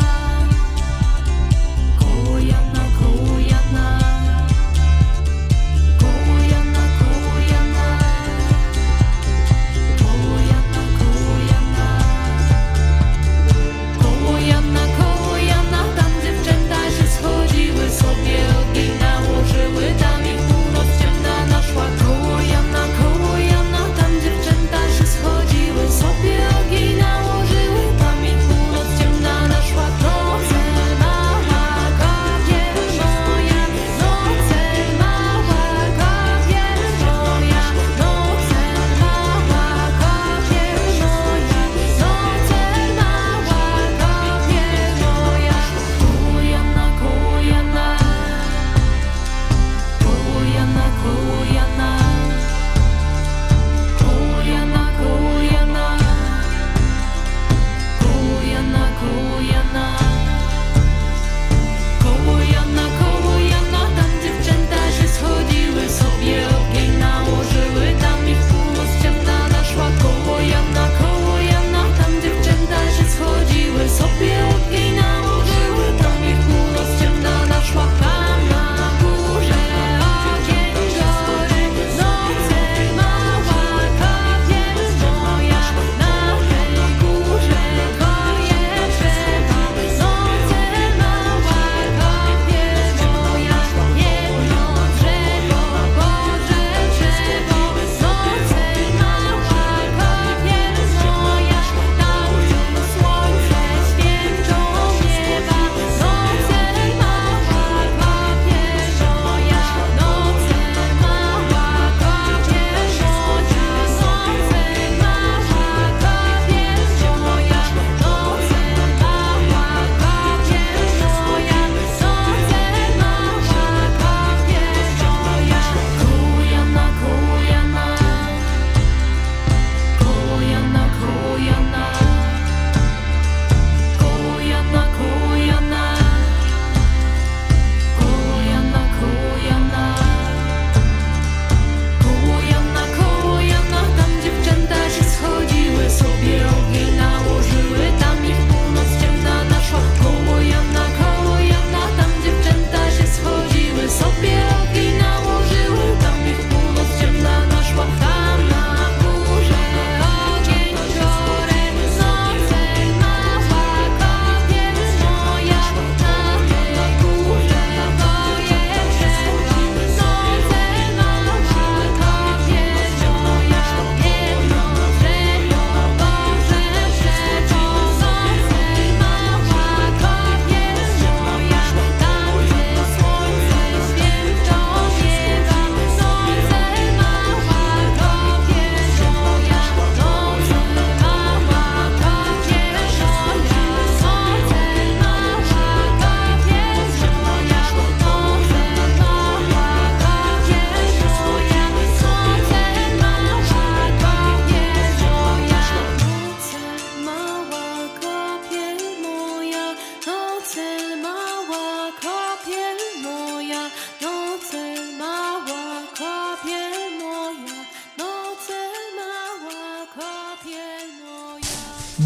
koyana, koyana, koyana, koyana, koyana.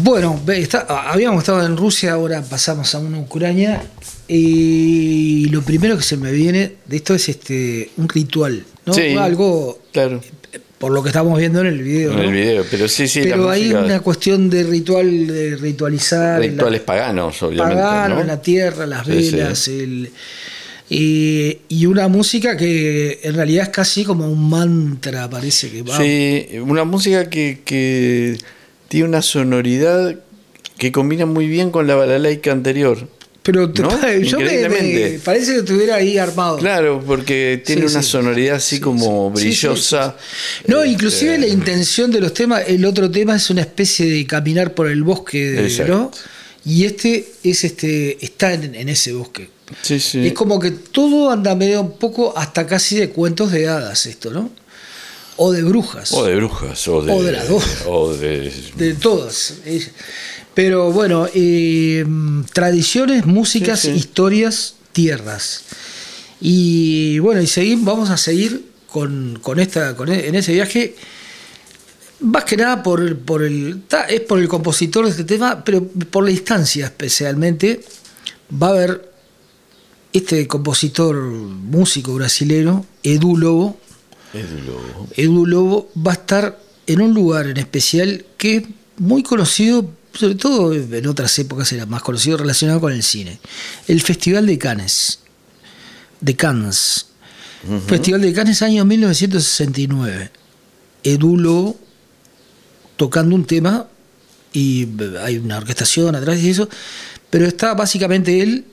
Bueno, está, habíamos estado en Rusia, ahora pasamos a una Ucrania y lo primero que se me viene de esto es este un ritual, ¿no? Sí, algo, claro. por lo que estamos viendo en el video. En ¿no? el video, pero sí, sí. Pero la hay música, una cuestión de ritual, de ritualizar. rituales la, paganos, obviamente. pagano, ¿no? en la tierra, las Sí, velas, sí. el, y, y una música que en realidad es casi como un mantra, parece que va. Sí, una música que, que tiene una sonoridad que combina muy bien con la balalaika anterior. Pero te, ¿no? yo me, Increíblemente. me- parece que estuviera ahí armado. Claro, porque tiene Sí, una sí. sonoridad así Sí, como sí. brillosa. Sí, sí, sí. No, Este, inclusive la intención de los temas, el otro tema es una especie de caminar por el bosque, de- Exacto. ¿no? Y este es este está en, en ese bosque. Sí, sí. Es como que todo anda medio un poco hasta casi de cuentos de hadas esto, ¿no? O de brujas. O de brujas, o de, O de las dos. o de- De todas. Eh, Pero bueno, eh, tradiciones, músicas, Sí, sí. historias, tierras. Y bueno, y seguimos, vamos a seguir con, con esta, con e- en ese viaje. Más que nada por, el- por el. ta- es por el compositor de este tema, pero por la instancia especialmente. Va a haber este compositor músico brasilero, Edu Lobo. Edu Lobo. Edu Lobo va a estar en un lugar en especial que es muy conocido, sobre todo en otras épocas era más conocido, relacionado con el cine. El Festival de Cannes. De Cannes. Festival de Cannes, año mil novecientos sesenta y nueve. Edu Lobo tocando un tema y hay una orquestación atrás y eso, pero está básicamente él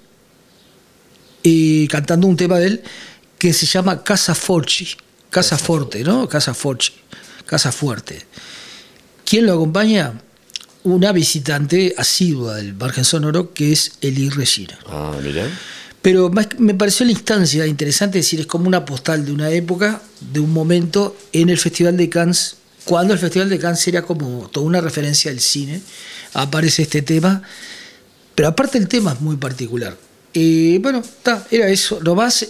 eh, cantando un tema de él que se llama Casa Forci, Casa Forte, ¿no? Casa Forci, Casa Fuerte. ¿Quién lo acompaña? Una visitante asidua del margen sonoro que es Elis Regina. Ah, mirá. Pero más- me pareció la instancia interesante, es decir, es como una postal de una época, de un momento en el Festival de Cannes, cuando el Festival de Cannes era como toda una referencia al cine, aparece este tema, pero aparte el tema es muy particular. Eh, bueno, ta, era eso, no más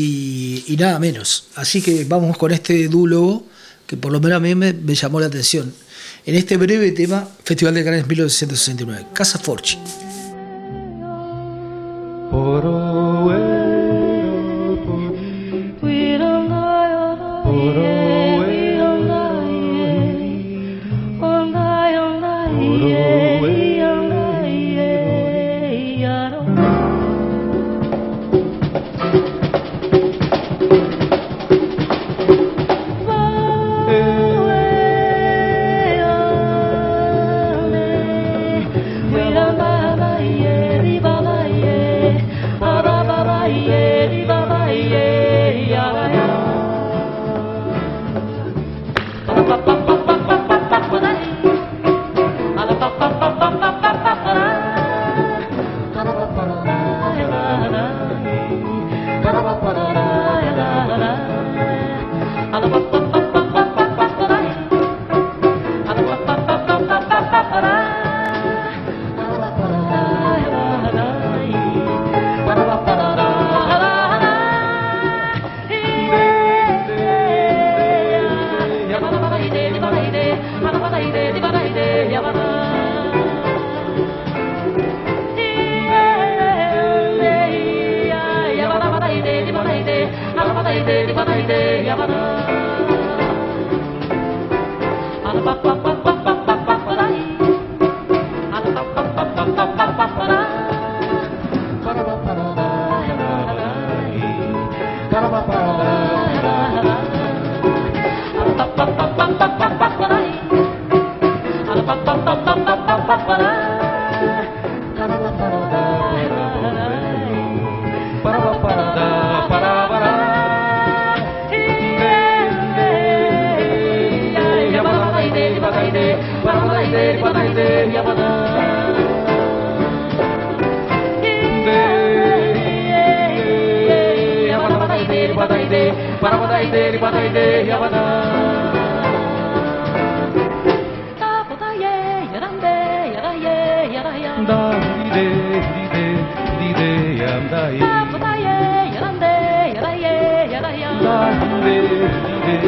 y, y nada menos. Así que vamos con este dúo que por lo menos a mí me, me llamó la atención. En este breve tema, Festival de Cannes mil novecientos sesenta y nueve, Casa Forci.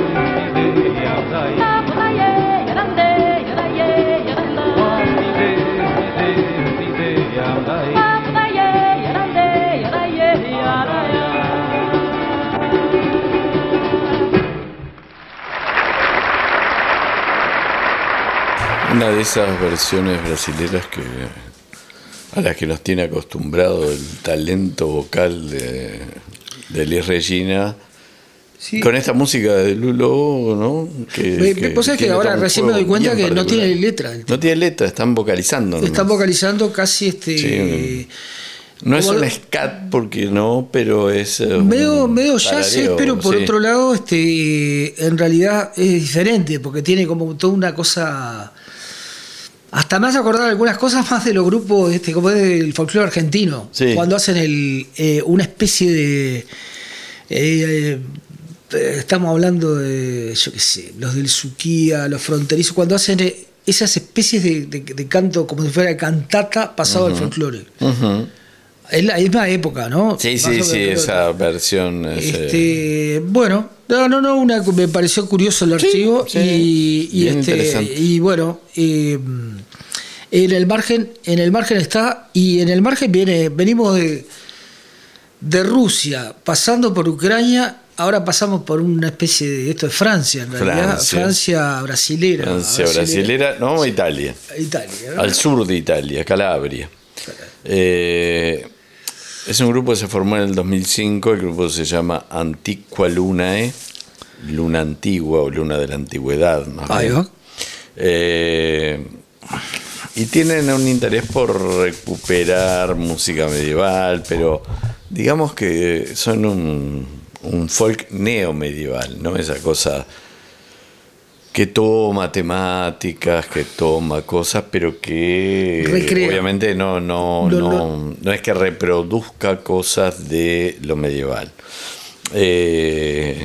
Yeah. Una de esas versiones brasileras que a las que nos tiene acostumbrado el talento vocal de, de Elis Regina. Sí. Con esta música de Lulo, ¿no? Que, que, Vos sabés que ahora recién me doy cuenta que no tiene letra. No tiene letra, están vocalizando. Están nomás. vocalizando casi este. Sí. No es un scat porque no, pero es medio, medio jazz, es, pero por sí. otro lado, este, en realidad es diferente, porque tiene como toda una cosa. Hasta me hace acordar algunas cosas más de los grupos, este, como es del folclore argentino, sí. cuando hacen el, eh, una especie de. Eh, estamos hablando de, yo qué sé, los del Suquía, los fronterizos, cuando hacen esas especies de, de, de canto como si fuera cantata pasado uh-huh. al folclore. Uh-huh. Es la misma época, ¿no? Sí, Más sí, sí, esa versión. Este, ese... Bueno, no, no, no, una, me pareció curioso el archivo sí, sí, y, y, este, y bueno, eh, en el margen, en el margen está, y en el margen viene, venimos de, de Rusia, pasando por Ucrania, ahora pasamos por una especie de, esto es Francia, en realidad, Francia, Francia brasilera. Francia brasilera, no, sí. Italia. Italia, ¿no? Al sur de Italia, Calabria. Eh, es un grupo que se formó en el dos mil cinco, el grupo se llama Antiqua Lunae, Luna Antigua o Luna de la Antigüedad, más Ahí bien. va. Eh, y tienen un interés por recuperar música medieval, pero digamos que son un, un folk neomedieval, ¿no? Esa cosa que toma temáticas, que toma cosas, pero que Recrea. obviamente no, no, no, no, no es que reproduzca cosas de lo medieval. Eh,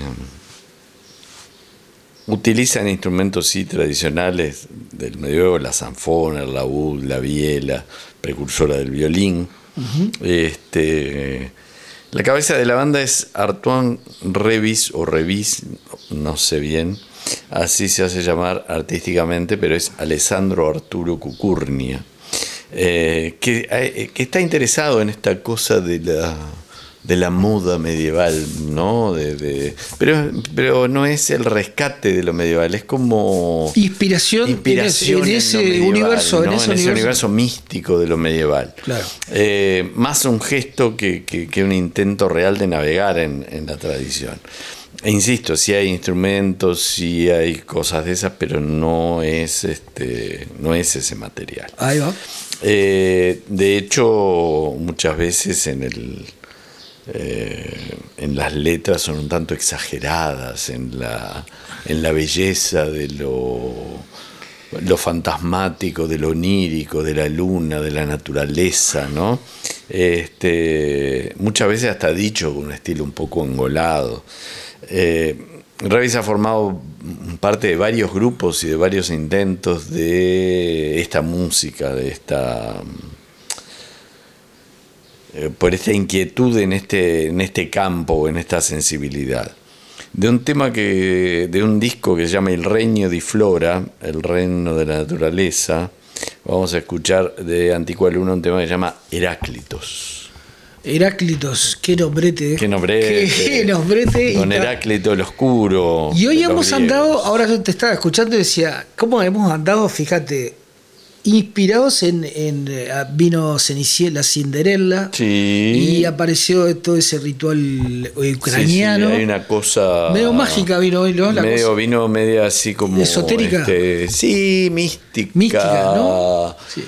utilizan instrumentos sí tradicionales del medioevo, la zanfona, el laúd, la viela, precursora del violín. Uh-huh. Este, la cabeza de la banda es Artuan Revis o Revis, no sé bien. Así se hace llamar artísticamente, pero es Alessandro Arturo Cucurnia, eh, que, eh, que está interesado en esta cosa de la, de la moda medieval, ¿no? De, de, pero, pero no es el rescate de lo medieval, es como inspiración, inspiración en ese, en ese medieval, universo, ¿no? en ese, en ese universo. universo místico de lo medieval. Claro. Eh, más un gesto que, que, que un intento real de navegar en, en la tradición. E insisto, sí hay instrumentos, sí hay cosas de esas, pero no es este, no es ese material. Ahí va. Eh, de hecho, muchas veces en el eh, en las letras son un tanto exageradas en la en la belleza de lo lo fantasmático, de lo onírico, de la luna, de la naturaleza, ¿no? Este, muchas veces hasta dicho con un estilo un poco engolado. Eh, Revis ha formado parte de varios grupos y de varios intentos de esta música, de esta eh, por esta inquietud en este, en este campo, en esta sensibilidad. De un tema que, de un disco que se llama El Regno di Flora, el reino de la naturaleza, vamos a escuchar de Antiqua Luna un tema que se llama Heráclitos. Heráclitos, qué nombrete. Qué nombrete. Qué nombrete. Con Heráclito el Oscuro. Y hoy hemos andado, ahora yo te estaba escuchando y decía, ¿cómo hemos andado? Fíjate, inspirados en, en vino Cenicienta, la Cinderella, sí. Y apareció todo ese ritual ucraniano. Sí, sí, hay una cosa medio mágica vino hoy, ¿no? La medio cosa vino media así como esotérica. Este, sí, mística. Mística, ¿no? Sí.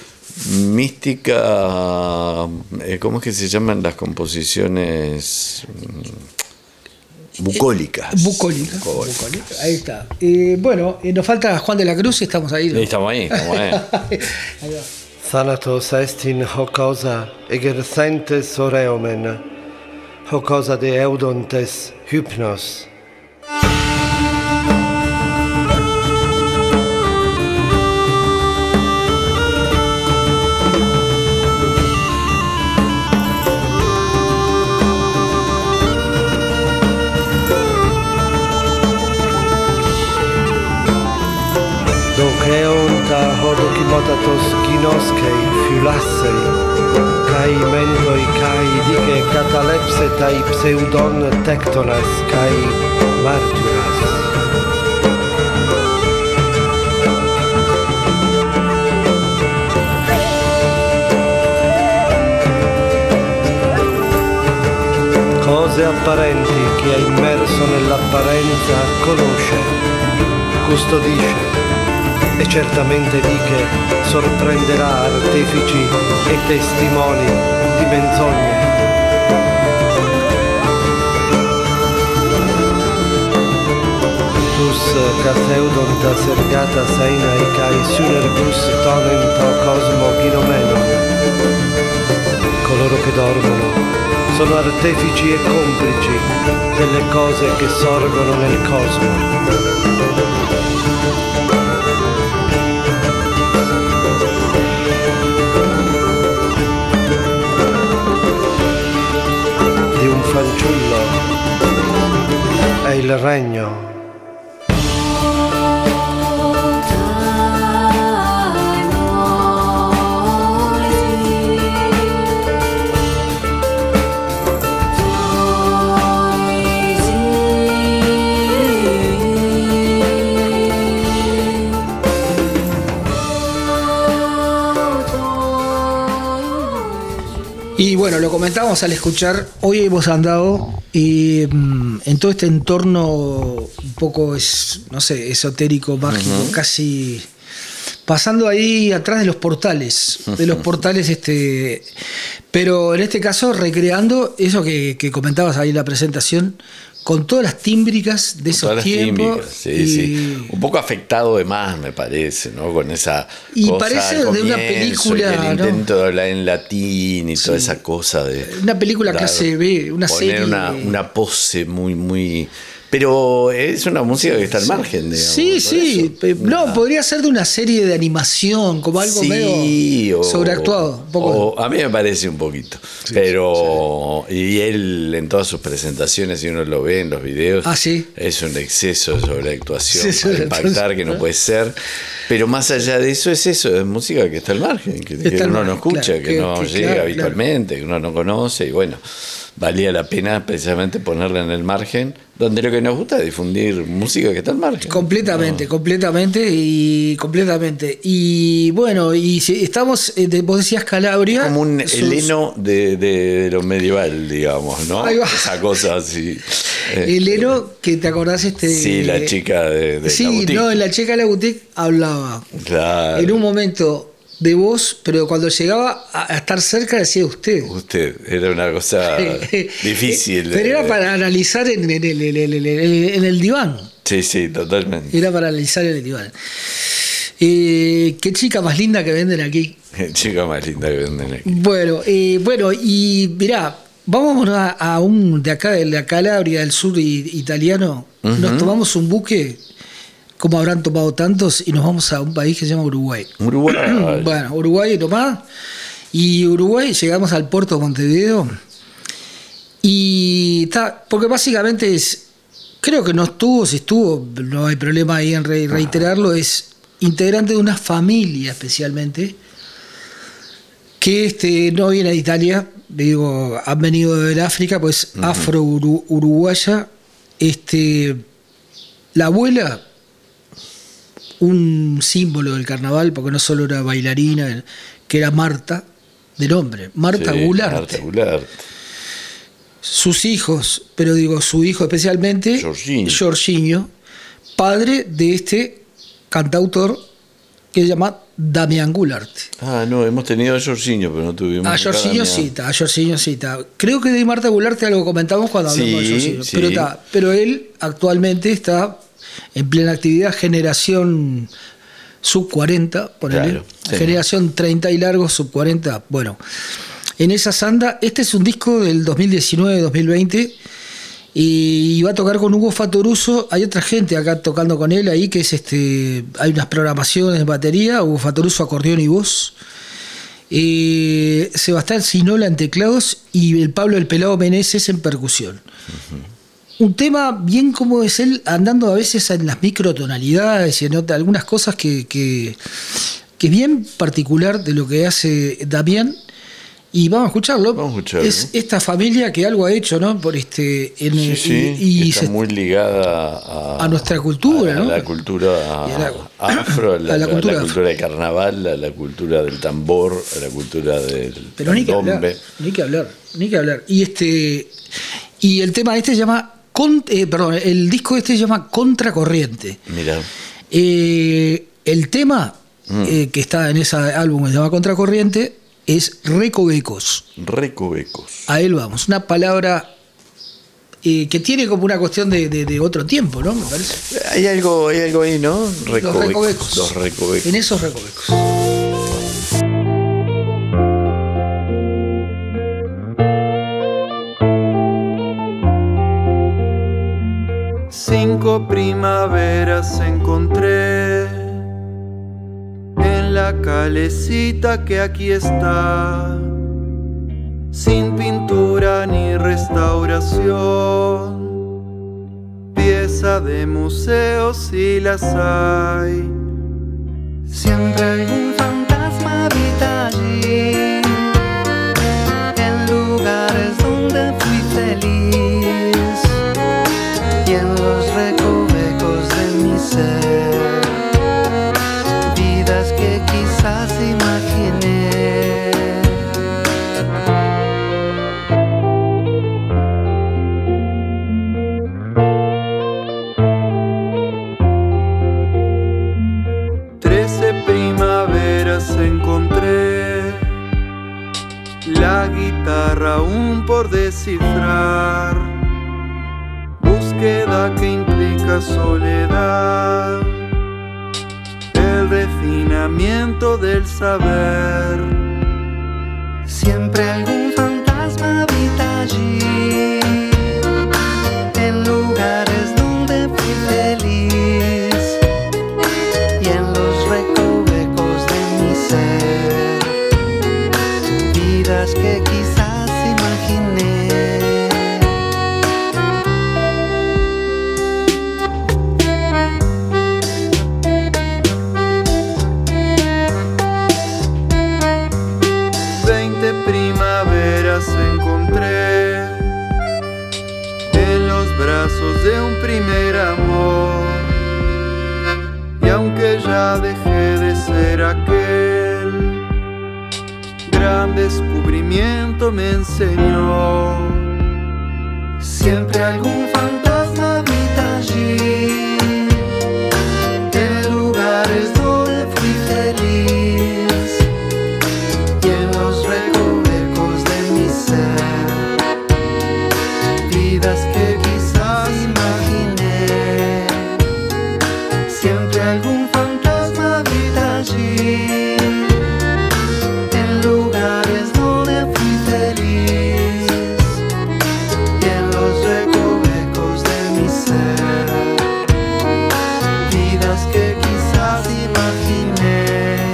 Mística, eh, ¿cómo es que se llaman las composiciones? Bucólicas. Bucólicas. Bucólicas. Ahí está. Eh, bueno, eh, nos falta Juan de la Cruz y estamos ahí, ¿no? Sí, estamos ahí, estamos ahí. Ahí va. Thanatos est in hocosa egercentes oreomen, hocosa de eudontes hypnos. Creonta hodokimotatos ginoskei fulassei, kai mentoi kai dike catalepsetai pseudon tectonas kai martyras. apparenti chi è immerso nell'apparenza conosce, custodisce e certamente di che sorprenderà artefici e testimoni di menzogne. Catheudonta sergata saina icai sunerbus tonento cosmo ginomenon. Coloro che dormono sono artefici e complici delle cose che sorgono nel cosmo. Di un fanciullo è il regno. Y bueno, lo comentábamos al escuchar, hoy hemos andado y, mm, en todo este entorno un poco, es, no sé, esotérico, mágico, uh-huh. casi pasando ahí atrás de los portales, uh-huh. de los portales, este, pero en este caso recreando eso que, que comentabas ahí en la presentación, con todas las tímbricas de esos tiempos. Sí, y, sí. Un poco afectado de más, me parece, ¿no? Con esa y cosa parece de una película, y el ¿no? intento de hablar en latín y sí. toda esa cosa de... Una película dar, clase B, una poner serie... Una, una pose muy, muy... Pero es una música que está al margen, digamos. Sí, sí. Eso. No, una... podría ser de una serie de animación, como algo sí, medio o, sobreactuado. Un poco. O, a mí me parece un poquito. Sí, pero, sí, sí. Y él en todas sus presentaciones, si uno lo ve en los videos, ah, ¿sí? es un exceso de sobreactuación sí, para impactar que no puede ser. Pero más allá de eso, es eso, es música que está al margen, que, que uno margen, no escucha, claro, que, que no que, llega claro, habitualmente, claro. que uno no conoce, y bueno, valía la pena precisamente ponerla en el margen, donde lo que nos gusta es difundir música que está al margen. Completamente, ¿no? completamente y completamente. Y bueno, y si estamos, vos decías Calabria. Como un sus... heleno de, de, de lo medieval, digamos, ¿no? Esa cosa así. Heleno, que te acordás este. Sí, la chica de, de sí, la boutique. no, la chica de la boutique hablaba. Claro. En un momento de voz, pero cuando llegaba a estar cerca decía usted. Usted, era una cosa difícil. Pero era para analizar en el, en, el, en, el, en el diván. Sí, sí, totalmente. Era para analizar en el diván. Eh, qué chica más linda que venden aquí. Qué chica más linda que venden aquí. Bueno, eh, bueno y mirá, vamos a, a un de acá, de la Calabria, del sur italiano. Uh-huh. Nos tomamos un buque, como habrán tomado tantos, y nos vamos a un país que se llama Uruguay. Uruguay. Bueno, Uruguay nomás. Y Uruguay, llegamos al puerto de Montevideo. Y está, porque básicamente es, creo que no estuvo, si estuvo, no hay problema ahí en re, reiterarlo, es integrante de una familia especialmente, que este, no viene de Italia, digo, han venido del África, pues uh-huh. afro-uruguaya. Este, la abuela, un símbolo del carnaval, porque no solo era bailarina, que era Marta, de nombre, Marta sí, Goulart. Marta Goulart. Sus hijos, pero digo, su hijo especialmente, Jorginho. Jorginho, padre de este cantautor que se llama Damián Goulart. Ah, no, hemos tenido a Jorginho, pero no tuvimos a Jorginho cita, a Jorginho cita. Creo que de Marta Goulart algo comentamos cuando hablamos sí, de Jorginho, sí. pero, está, pero él actualmente está en plena actividad, generación sub cuarenta, ponele, claro, sí. generación treinta y largos, sub cuarenta, bueno, en esa sanda. Este es un disco del dos mil diecinueve dos mil veinte y va a tocar con Hugo Fatoruso. Hay otra gente acá tocando con él ahí, que es este, hay unas programaciones de batería, Hugo Fatoruso acordeón y voz, eh, Sebastián Sinola en teclados y el Pablo el Pelado Meneses en percusión. Uh-huh. Un tema bien como es él, andando a veces en las microtonalidades y en otra, algunas cosas que, que, que es bien particular de lo que hace Damián. Y vamos a escucharlo. Vamos a escucharlo. Es esta familia que algo ha hecho, ¿no? Por este, en, sí, sí, y, y está se, muy ligada a, a nuestra cultura, a, ¿no? A la cultura a la, afro, a la, a la, cultura, a la cultura del carnaval, a la cultura del tambor, a la cultura del Pero ni que hablar, ni que hablar, ni que hablar. Y este Y el tema este se llama, con, eh, perdón, el disco este se llama Contracorriente. Mirá. Eh, el tema Mm. eh, que está en ese álbum que se llama Contracorriente es recovecos. Recovecos. A él vamos. Una palabra eh, que tiene como una cuestión de, de, de otro tiempo, ¿no? Me parece. Hay algo, hay algo ahí, ¿no? Recovecos. Los recovecos. Los recovecos. En esos recovecos. Cinco primaveras encontré en la calecita que aquí está, sin pintura ni restauración, pieza de museo si las hay. Siempre algún fantasma habita allí, en lugares donde fui feliz y en los recovecos de mi ser, vidas que quizás imaginé. Trece primaveras encontré, la guitarra aún por descifrar, búsqueda que implica soledad, el refinamiento del saber. Siempre algún fantasma habita allí, en lugares donde fui feliz y en los recovecos de mi ser, vidas que quizás imaginé. Veinte primaveras encontré en los brazos de un primer amor, y aunque ya dejé de ser aquel, gran descubrimiento me enseñó. Siempre algún fantasma habita allí, en lugares donde fui feliz y en los recovecos de mi ser, vidas que quizás imaginé. Siempre algún fantasma habita allí, en lugares donde fui feliz y en los recovecos de mi ser, vidas que quizás imaginé.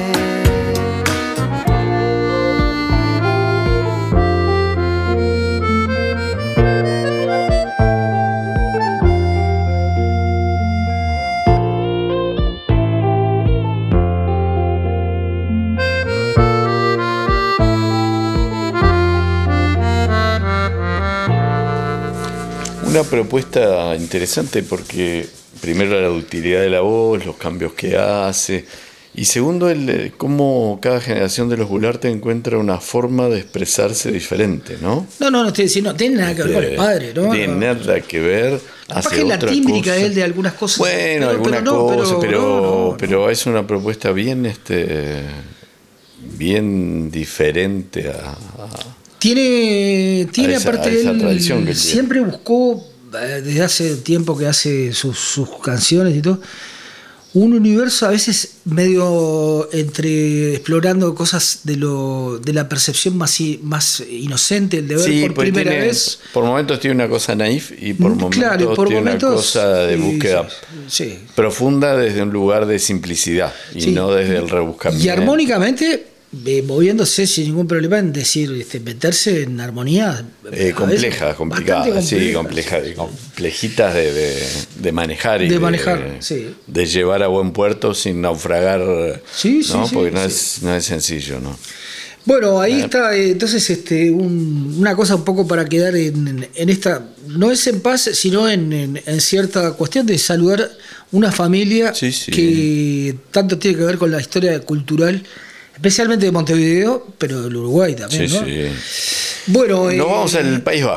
Una propuesta interesante porque primero la utilidad de la voz, los cambios que hace, y segundo el cómo cada generación de los Goulart encuentra una forma de expresarse diferente, ¿no? No, no, no estoy diciendo, no tiene nada que ver con el padre, ¿no? No tiene nada que ver. Capaz hace que la otra tímbrica cosa. de él de algunas cosas. Bueno, pero, alguna pero no, cosa, pero, pero, no, no, pero no. es una propuesta bien, este, bien diferente a, a Tiene, tiene a esa- aparte a esa él tradición que tiene. siempre buscó, eh, desde hace tiempo que hace sus, sus canciones y todo, un universo a veces medio entre explorando cosas de lo de la percepción más, i- más inocente, el de ver Sí, por pues primera tiene- vez. por momentos tiene una cosa naif y por momentos Claro, y por tiene momentos, una cosa de sí, búsqueda sí, sí. profunda desde un lugar de simplicidad y Sí. no desde el rebuscamiento. Y armónicamente, eh, moviéndose sin ningún problema en decir, este, meterse en armonía. Eh, a compleja, veces complicada, bastante sí, complejas. compleja, complejitas de, de, de manejar y De manejar, de, sí. de llevar a buen puerto sin naufragar, Sí, sí, ¿no? sí, Porque no, sí. es, no es sencillo, ¿no? Bueno, ahí Eh. está, eh, entonces, este, un- una cosa un poco para quedar en, en- en esta, no es en paz, sino en, en- en cierta cuestión de saludar una familia Sí, sí. que tanto tiene que ver con la historia cultural, especialmente de Montevideo, pero del Uruguay también, Sí, ¿no? sí. Bueno, Nos eh, vamos al País Vasco.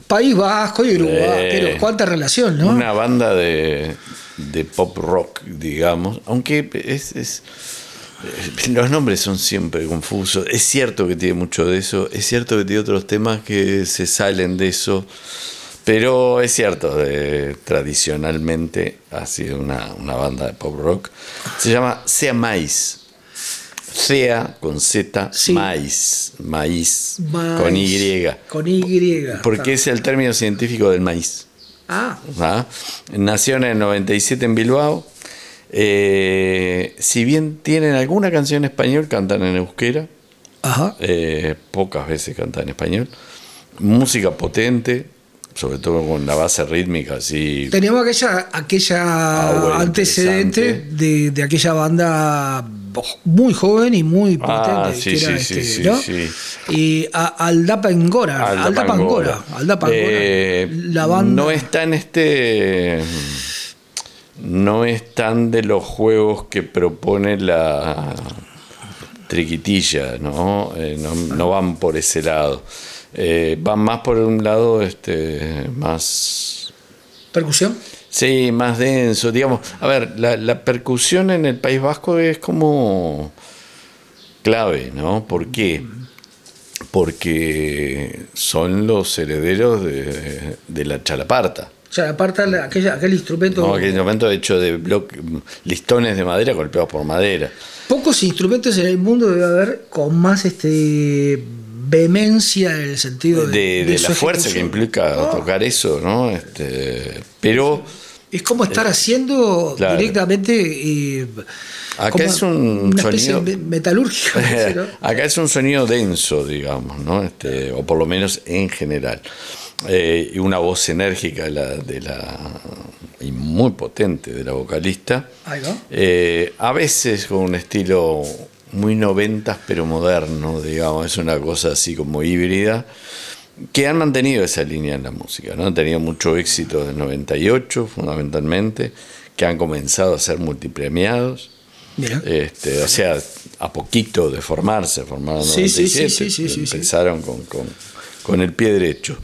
País Vasco y Uruguay, Eh, pero cuánta relación, ¿no? Una banda de, de pop rock, digamos, aunque es, es eh, los nombres son siempre confusos. Es cierto que tiene mucho de eso, es cierto que tiene otros temas que se salen de eso, pero es cierto, de, tradicionalmente ha sido una, una banda de pop rock. Se llama Sea Maíz. Sea con Z, Sí. maíz, maíz, Maíz. con Y. Con Y. Porque es el término científico del maíz. Ah, ¿Ah? Nació en el noventa y siete en Bilbao. Eh, si bien tienen alguna canción en español, cantan en euskera. ajá. Eh, pocas veces cantan en español. Música potente, sobre todo con la base rítmica así. Teníamos aquella, aquella Power, antecedente interesante. de, de aquella banda muy joven y muy potente. Ah, sí, que era sí, sí, este, sí, ¿no? sí. Y a- Aldapa Angora. Aldapa Angora. Aldapa Angora. Eh, La banda. No está en este. No están de los juegos que propone la Triquitilla, ¿no? Eh, no, no van por ese lado. Eh, van más por un lado este más. Percusión. Sí, más denso, digamos. A ver, la, la percusión en el País Vasco es como clave, ¿no? ¿Por qué? Porque son los herederos de, de la chalaparta. O sea, aparte la- aquella, aquel instrumento. ¿No? Aquel momento hecho de bloque, listones de madera golpeados por madera. Pocos instrumentos en el mundo debe haber con más este vehemencia en el sentido de, De, de su la fuerza que ejecución. implica Ah. tocar eso, ¿no? Este, pero Es como estar haciendo claro. directamente. eh, Acá como es un una especie sonido- de metalúrgico. ¿no? acá es un sonido denso, digamos, ¿no? Este, o por lo menos en general. Eh, y una voz enérgica de la, de la y muy potente de la vocalista. Ahí va. Eh, a veces con un estilo muy noventas pero moderno, digamos, es una cosa así como híbrida, que han mantenido esa línea en la música, ¿no? Han tenido mucho éxito desde el noventa y ocho fundamentalmente, que han comenzado a ser multipremiados. Mira. Este, o sea, a poquito de formarse, formaron en Sí, sí, noventa y siete, sí, sí, sí, sí, empezaron con, con, con el pie derecho.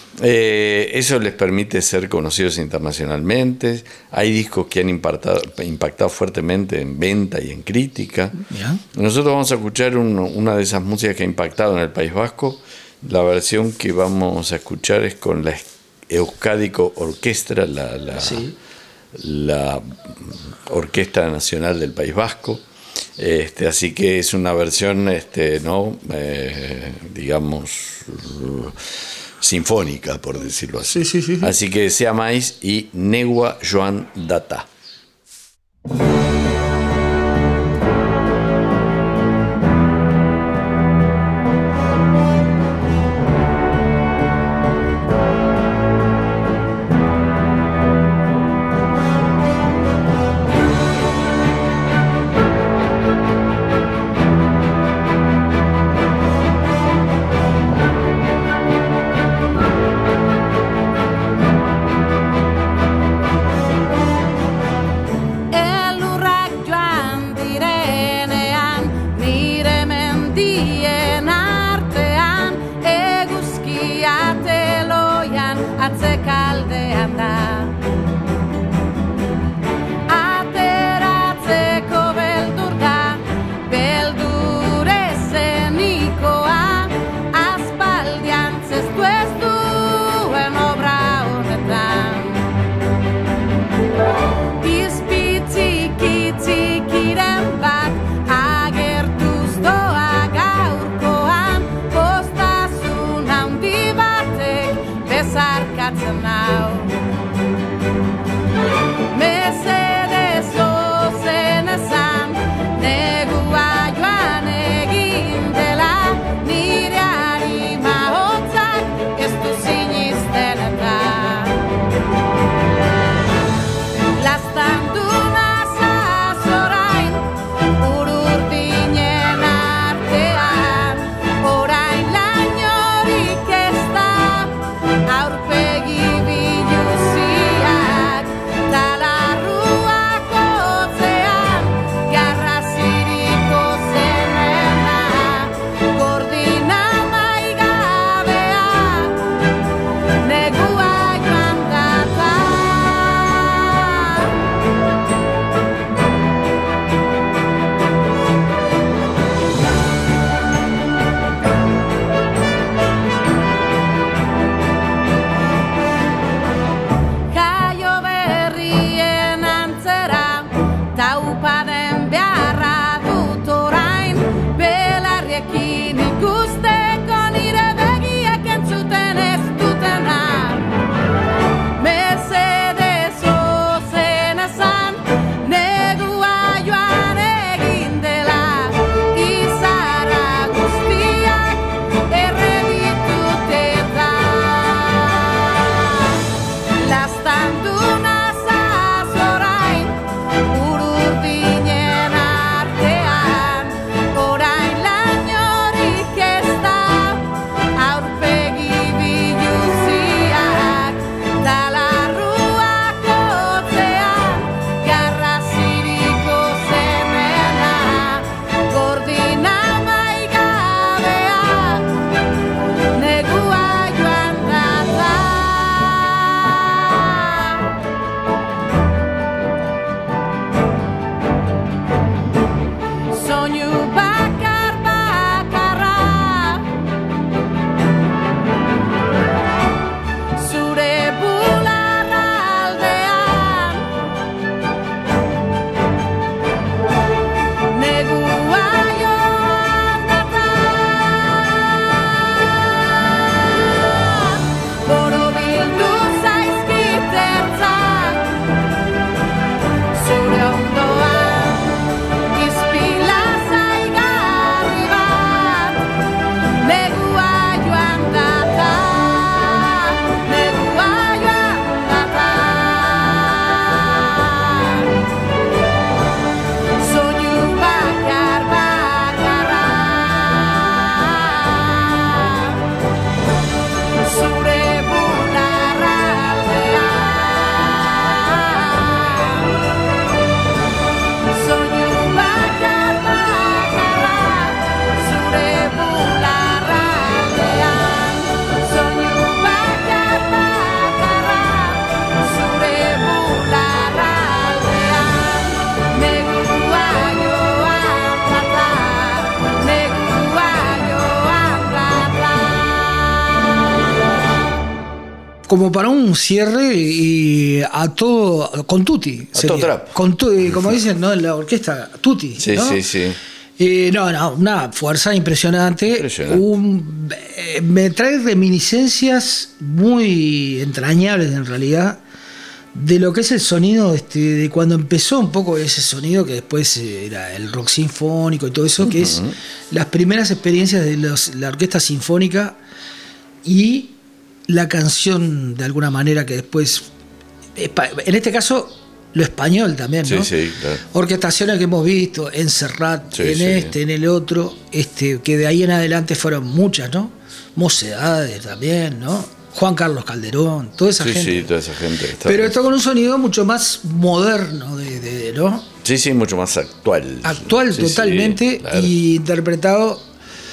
Eh, eso les permite ser conocidos internacionalmente. Hay discos que han impactado, impactado fuertemente en venta y en crítica. Mira. Nosotros vamos a escuchar un- una de esas músicas que ha impactado en el País Vasco. La versión que vamos a escuchar es con la Euskadico Orquestra, la, la, Sí. la Orquesta Nacional del País Vasco. Este, así que es una versión, este, ¿no? Eh, digamos, uh, sinfónica, por decirlo así. Sí, sí, sí, sí. Así que Sea Maíz y Negua Joan Data. Elurra como para un cierre y a todo, con tutti. A todo trap. Con tu, como dicen, ¿no? En la orquesta, tutti. Sí, ¿no? sí, sí. Eh, no, no, una fuerza impresionante. Impresionante. Un, eh, me trae reminiscencias muy entrañables en realidad de lo que es el sonido, este, de cuando empezó un poco ese sonido que después era el rock sinfónico y todo eso, que uh-huh. es las primeras experiencias de los, la orquesta sinfónica y la canción de alguna manera que después, en este caso, lo español también, ¿no? Sí, sí, claro. Orquestaciones que hemos visto en Serrat, sí, en sí. este, en el otro, este, que de ahí en adelante fueron muchas, ¿no? Mocedades también, ¿no? Juan Carlos Calderón, toda esa sí, gente. Sí, toda esa gente. Está Pero bien. esto con un sonido mucho más moderno, de, de, ¿no? Sí, sí, mucho más actual. Actual sí, totalmente, sí, claro. Y interpretado,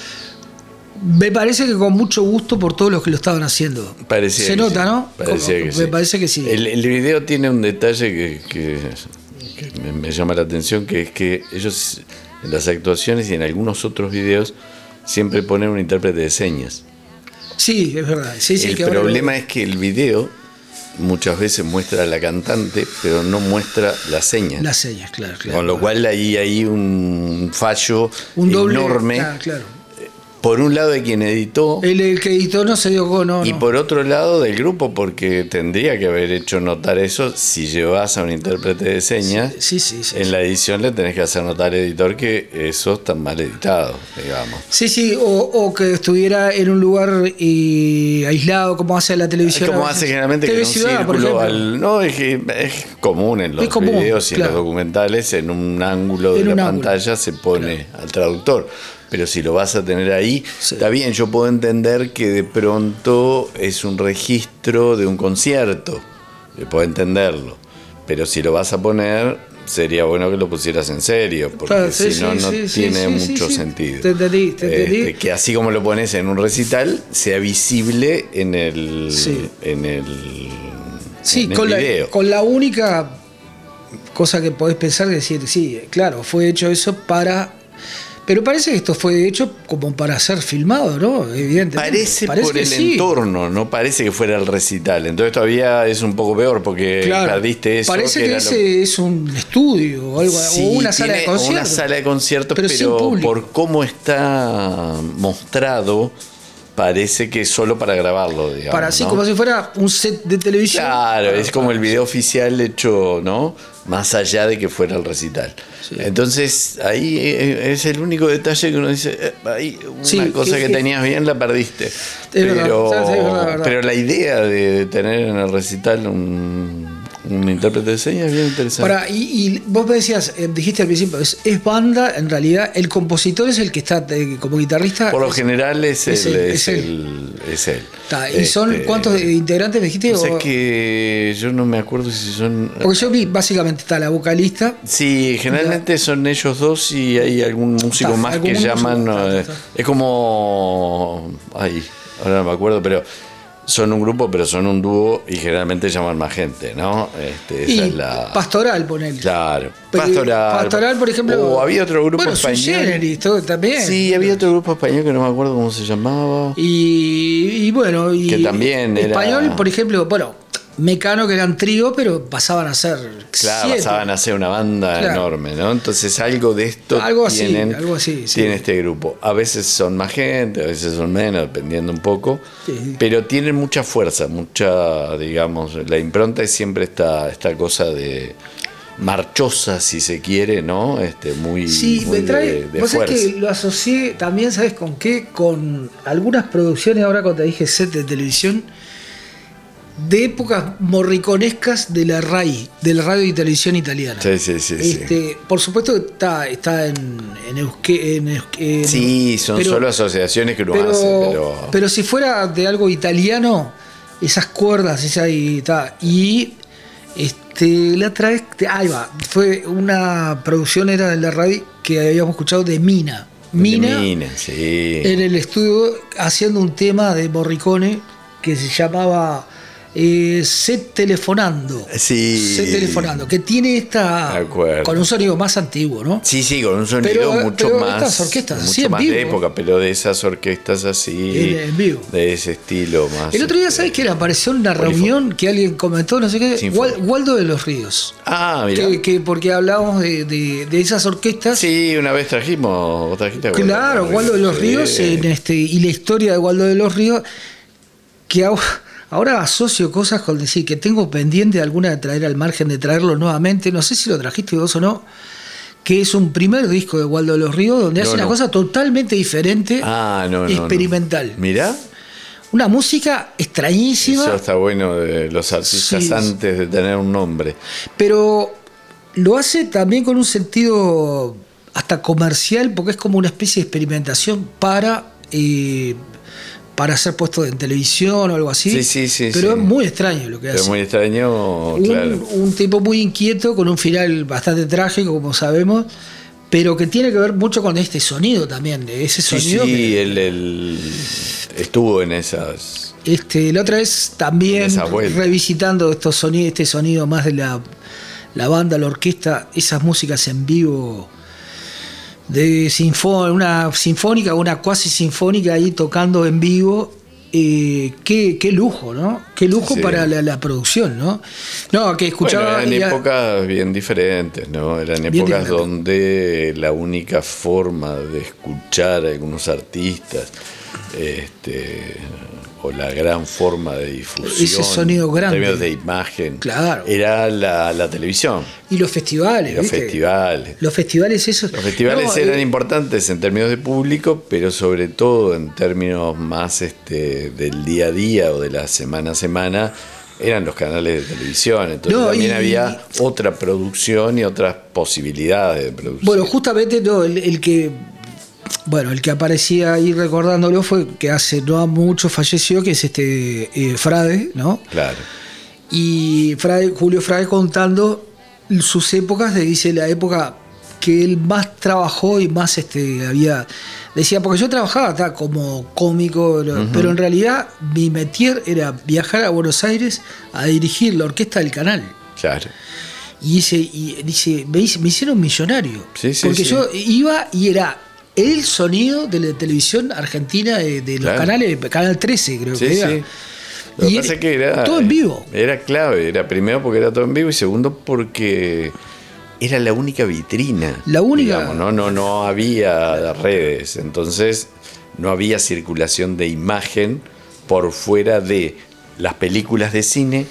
me parece que con mucho gusto por todos los que lo estaban haciendo. Parecía Se nota, sí. ¿no? Parecía Como, que me sí. parece que sí. El, el video tiene un detalle que, que, que me, me llama la atención, que es que ellos en las actuaciones y en algunos otros videos siempre ponen un intérprete de señas. Sí, es verdad. Sí, sí, el que problema ahora... es que el video muchas veces muestra a la cantante, pero no muestra las señas. Las señas, claro, claro. Con lo cual ahí hay un fallo un doble, enorme. Claro, claro. Por un lado de quien editó. El, el que editó no se dio con no, Y no. por otro lado del grupo, porque tendría que haber hecho notar eso. Si llevas a un intérprete de señas, sí, sí, sí, sí, en sí. la edición le tenés que hacer notar al editor que eso está mal editado, digamos. Sí, sí, o, o que estuviera en un lugar eh, aislado, como hace la televisión. Como hace generalmente que en un Ciudad, por círculo ejemplo. al, no, es, que es común en los Es común, videos y claro. en los documentales, en un ángulo En de un la ángulo, pantalla se pone claro. al traductor. Pero si lo vas a tener ahí, sí. Está bien, yo puedo entender que de pronto es un registro de un concierto, puedo entenderlo, pero si lo vas a poner, sería bueno que lo pusieras en serio, porque Claro, sí, si no, sí, no sí, tiene sí, mucho sí, sí. sentido. Te entendí, te entendí. Este, que así como lo pones en un recital, sea visible en el, Sí. en el, Sí, en el con, video. la, con la única cosa que podés pensar es decir, sí, claro, fue hecho eso para... Pero parece que esto fue hecho como para ser filmado, ¿no? Evidentemente. Parece, parece por que el sí. entorno, no parece que fuera el recital. Entonces todavía es un poco peor porque Claro, perdiste eso. parece que, que, era ese lo... es un estudio o algo, Sí, o una sala de tiene conciertos. Una sala de conciertos, pero, pero, sin público. por cómo está mostrado, parece que es solo para grabarlo, digamos. Para así, ¿no? como si fuera un set de televisión. Claro, es como el video oficial hecho, ¿no? Más allá de que fuera el recital. Sí. Entonces, ahí es el único detalle que uno dice, eh, ahí una Sí, cosa que- que, que- tenías bien la perdiste. Es Pero, verdad, sí, es verdad, verdad. pero la idea de tener en el recital un, un intérprete de señas es bien interesante. Para, y, y vos me decías, eh, dijiste al principio, es, es banda, en realidad, el compositor es el que está eh, como guitarrista. Por lo es- general es, es él, él, es, es él, es él. está, ¿Y son Este, cuántos integrantes me dijiste? O sea, O- es que yo no me acuerdo si son... Porque yo vi, básicamente está la vocalista. Sí, generalmente son ellos dos y hay algún músico Está, más algún que músico, llaman... está, eh, está. Es como... Ay, ahora no me acuerdo, pero son un grupo, pero son un dúo y generalmente llaman más gente, ¿no? Este, esa Y es la... Pastoral, ponele. Claro, Pero, Pastoral. Pastoral, por ejemplo. O había otro grupo bueno, Sui español. Generis, todo también. Sí, había otro grupo español que no me acuerdo cómo se llamaba. Y, y bueno, y Que también era- español, por ejemplo, bueno, Mecano, que eran trío, pero pasaban a ser Claro, siete. pasaban a ser una banda Claro. enorme, ¿no? Entonces algo de esto Algo así, tienen, algo así, sí. tiene este grupo. A veces son más gente, a veces son menos, dependiendo un poco. Sí. Pero tienen mucha fuerza, mucha, digamos, la impronta es siempre esta, esta cosa de marchosa, si se quiere, ¿no? Este, muy, Sí, muy me trae. de, de Vos sabés fuerza. que lo asocié también, ¿sabes con qué? Con algunas producciones, ahora cuando te dije set de televisión, de épocas morriconescas de la RAI, de la radio y televisión italiana. Sí, sí, sí. sí. Este, por supuesto que está, está en, en, euske, en, euske- en- Sí, son pero- solo asociaciones que uno pero, hace, pero... pero si fuera de algo italiano, esas cuerdas, esa y está. Y este, la otra vez, ahí va, fue una producción, era de la radio que habíamos escuchado de Mina. Mina, Mina, sí. en el estudio haciendo un tema de Morricone que se llamaba eh, Set Telefonando. Sí. Set Telefonando, que tiene esta. De acuerdo. Con un sonido más antiguo, ¿no? Sí, sí, con un sonido Pero, mucho pero más. estas orquestas, mucho así en más vivo. de época, pero de esas orquestas así. En, en vivo. De ese estilo más. El otro día, este, ¿sabes qué era? Apareció en una polifónico. reunión que alguien comentó, no sé qué, Sinfónico. Wal- Waldo de los Ríos. Ah, mira. Que, que porque hablábamos de, de, de esas orquestas. Sí, una vez trajimos. ¿Vos trajiste a Waldo Claro, Waldo de los Sí. Ríos en este, y la historia de Waldo de los Ríos, que ahora, ahora asocio cosas con decir que tengo pendiente alguna de traer al margen de traerlo nuevamente, no sé si lo trajiste vos o no, que es un primer disco de Waldo de los Ríos donde No, hace una no. cosa totalmente diferente, Ah, no, no. experimental. No. Mirá. Una música extrañísima, Eso está bueno de los artistas Sí. antes de tener un nombre. pero lo hace también con un sentido hasta comercial, porque es como una especie de experimentación para... eh, para ser puesto en televisión o algo así. Sí, sí, sí, Pero sí. es muy extraño lo que Pero hace. muy extraño, un, claro. un tipo muy inquieto, con un final bastante trágico, como sabemos, pero que tiene que ver mucho con este sonido también, de ese Sí, sonido. sí, que, él, él estuvo en esas. este, la otra vez también Esa vuelta. revisitando estos sonidos, este sonido más de la, la banda, la orquesta, esas músicas en vivo de sinfónica, una sinfónica, una cuasi sinfónica ahí tocando en vivo. Eh, qué, qué lujo, ¿no? Qué lujo Sí. para la, la producción, ¿no? No, que escuchaba. Bueno, eran era- épocas bien diferentes, ¿no? Eran Bien épocas diferentes. donde la única forma de escuchar a algunos artistas, este, o la gran forma de difusión, Ese sonido grande. en términos de imagen, Claro. era la, la televisión, Y los festivales, y los ¿viste? festivales. Los festivales, esos. Los festivales No, eran eh, importantes en términos de público, pero sobre todo en términos más este, del día a día o de la semana a semana, eran los canales de televisión. Entonces No, también y- había otra producción y otras posibilidades de producción. Bueno, justamente no, el, el que. Bueno, el que aparecía ahí recordándolo fue que hace no mucho falleció, que es este eh, Frade, ¿no? Claro. Y Frade, Julio Frade contando sus épocas, de, dice la época que él más trabajó y más este había. Decía, porque yo trabajaba ta, como cómico, pero, Ujú. pero en realidad mi métier era viajar a Buenos Aires a dirigir la orquesta del canal. Claro. Y dice, y dice me, hice- me hicieron millonario. Sí, sí, porque sí. yo iba y era el sonido de la televisión argentina, de, de los Claro. canales, Canal trece creo Sí, que era. sí. Lo que Y pasa es que era. todo en vivo. Era clave. Era primero porque era todo en vivo y segundo porque era la única vitrina. La única- digamos, ¿no? No, no había redes. Entonces no había circulación de imagen por fuera de las películas de cine,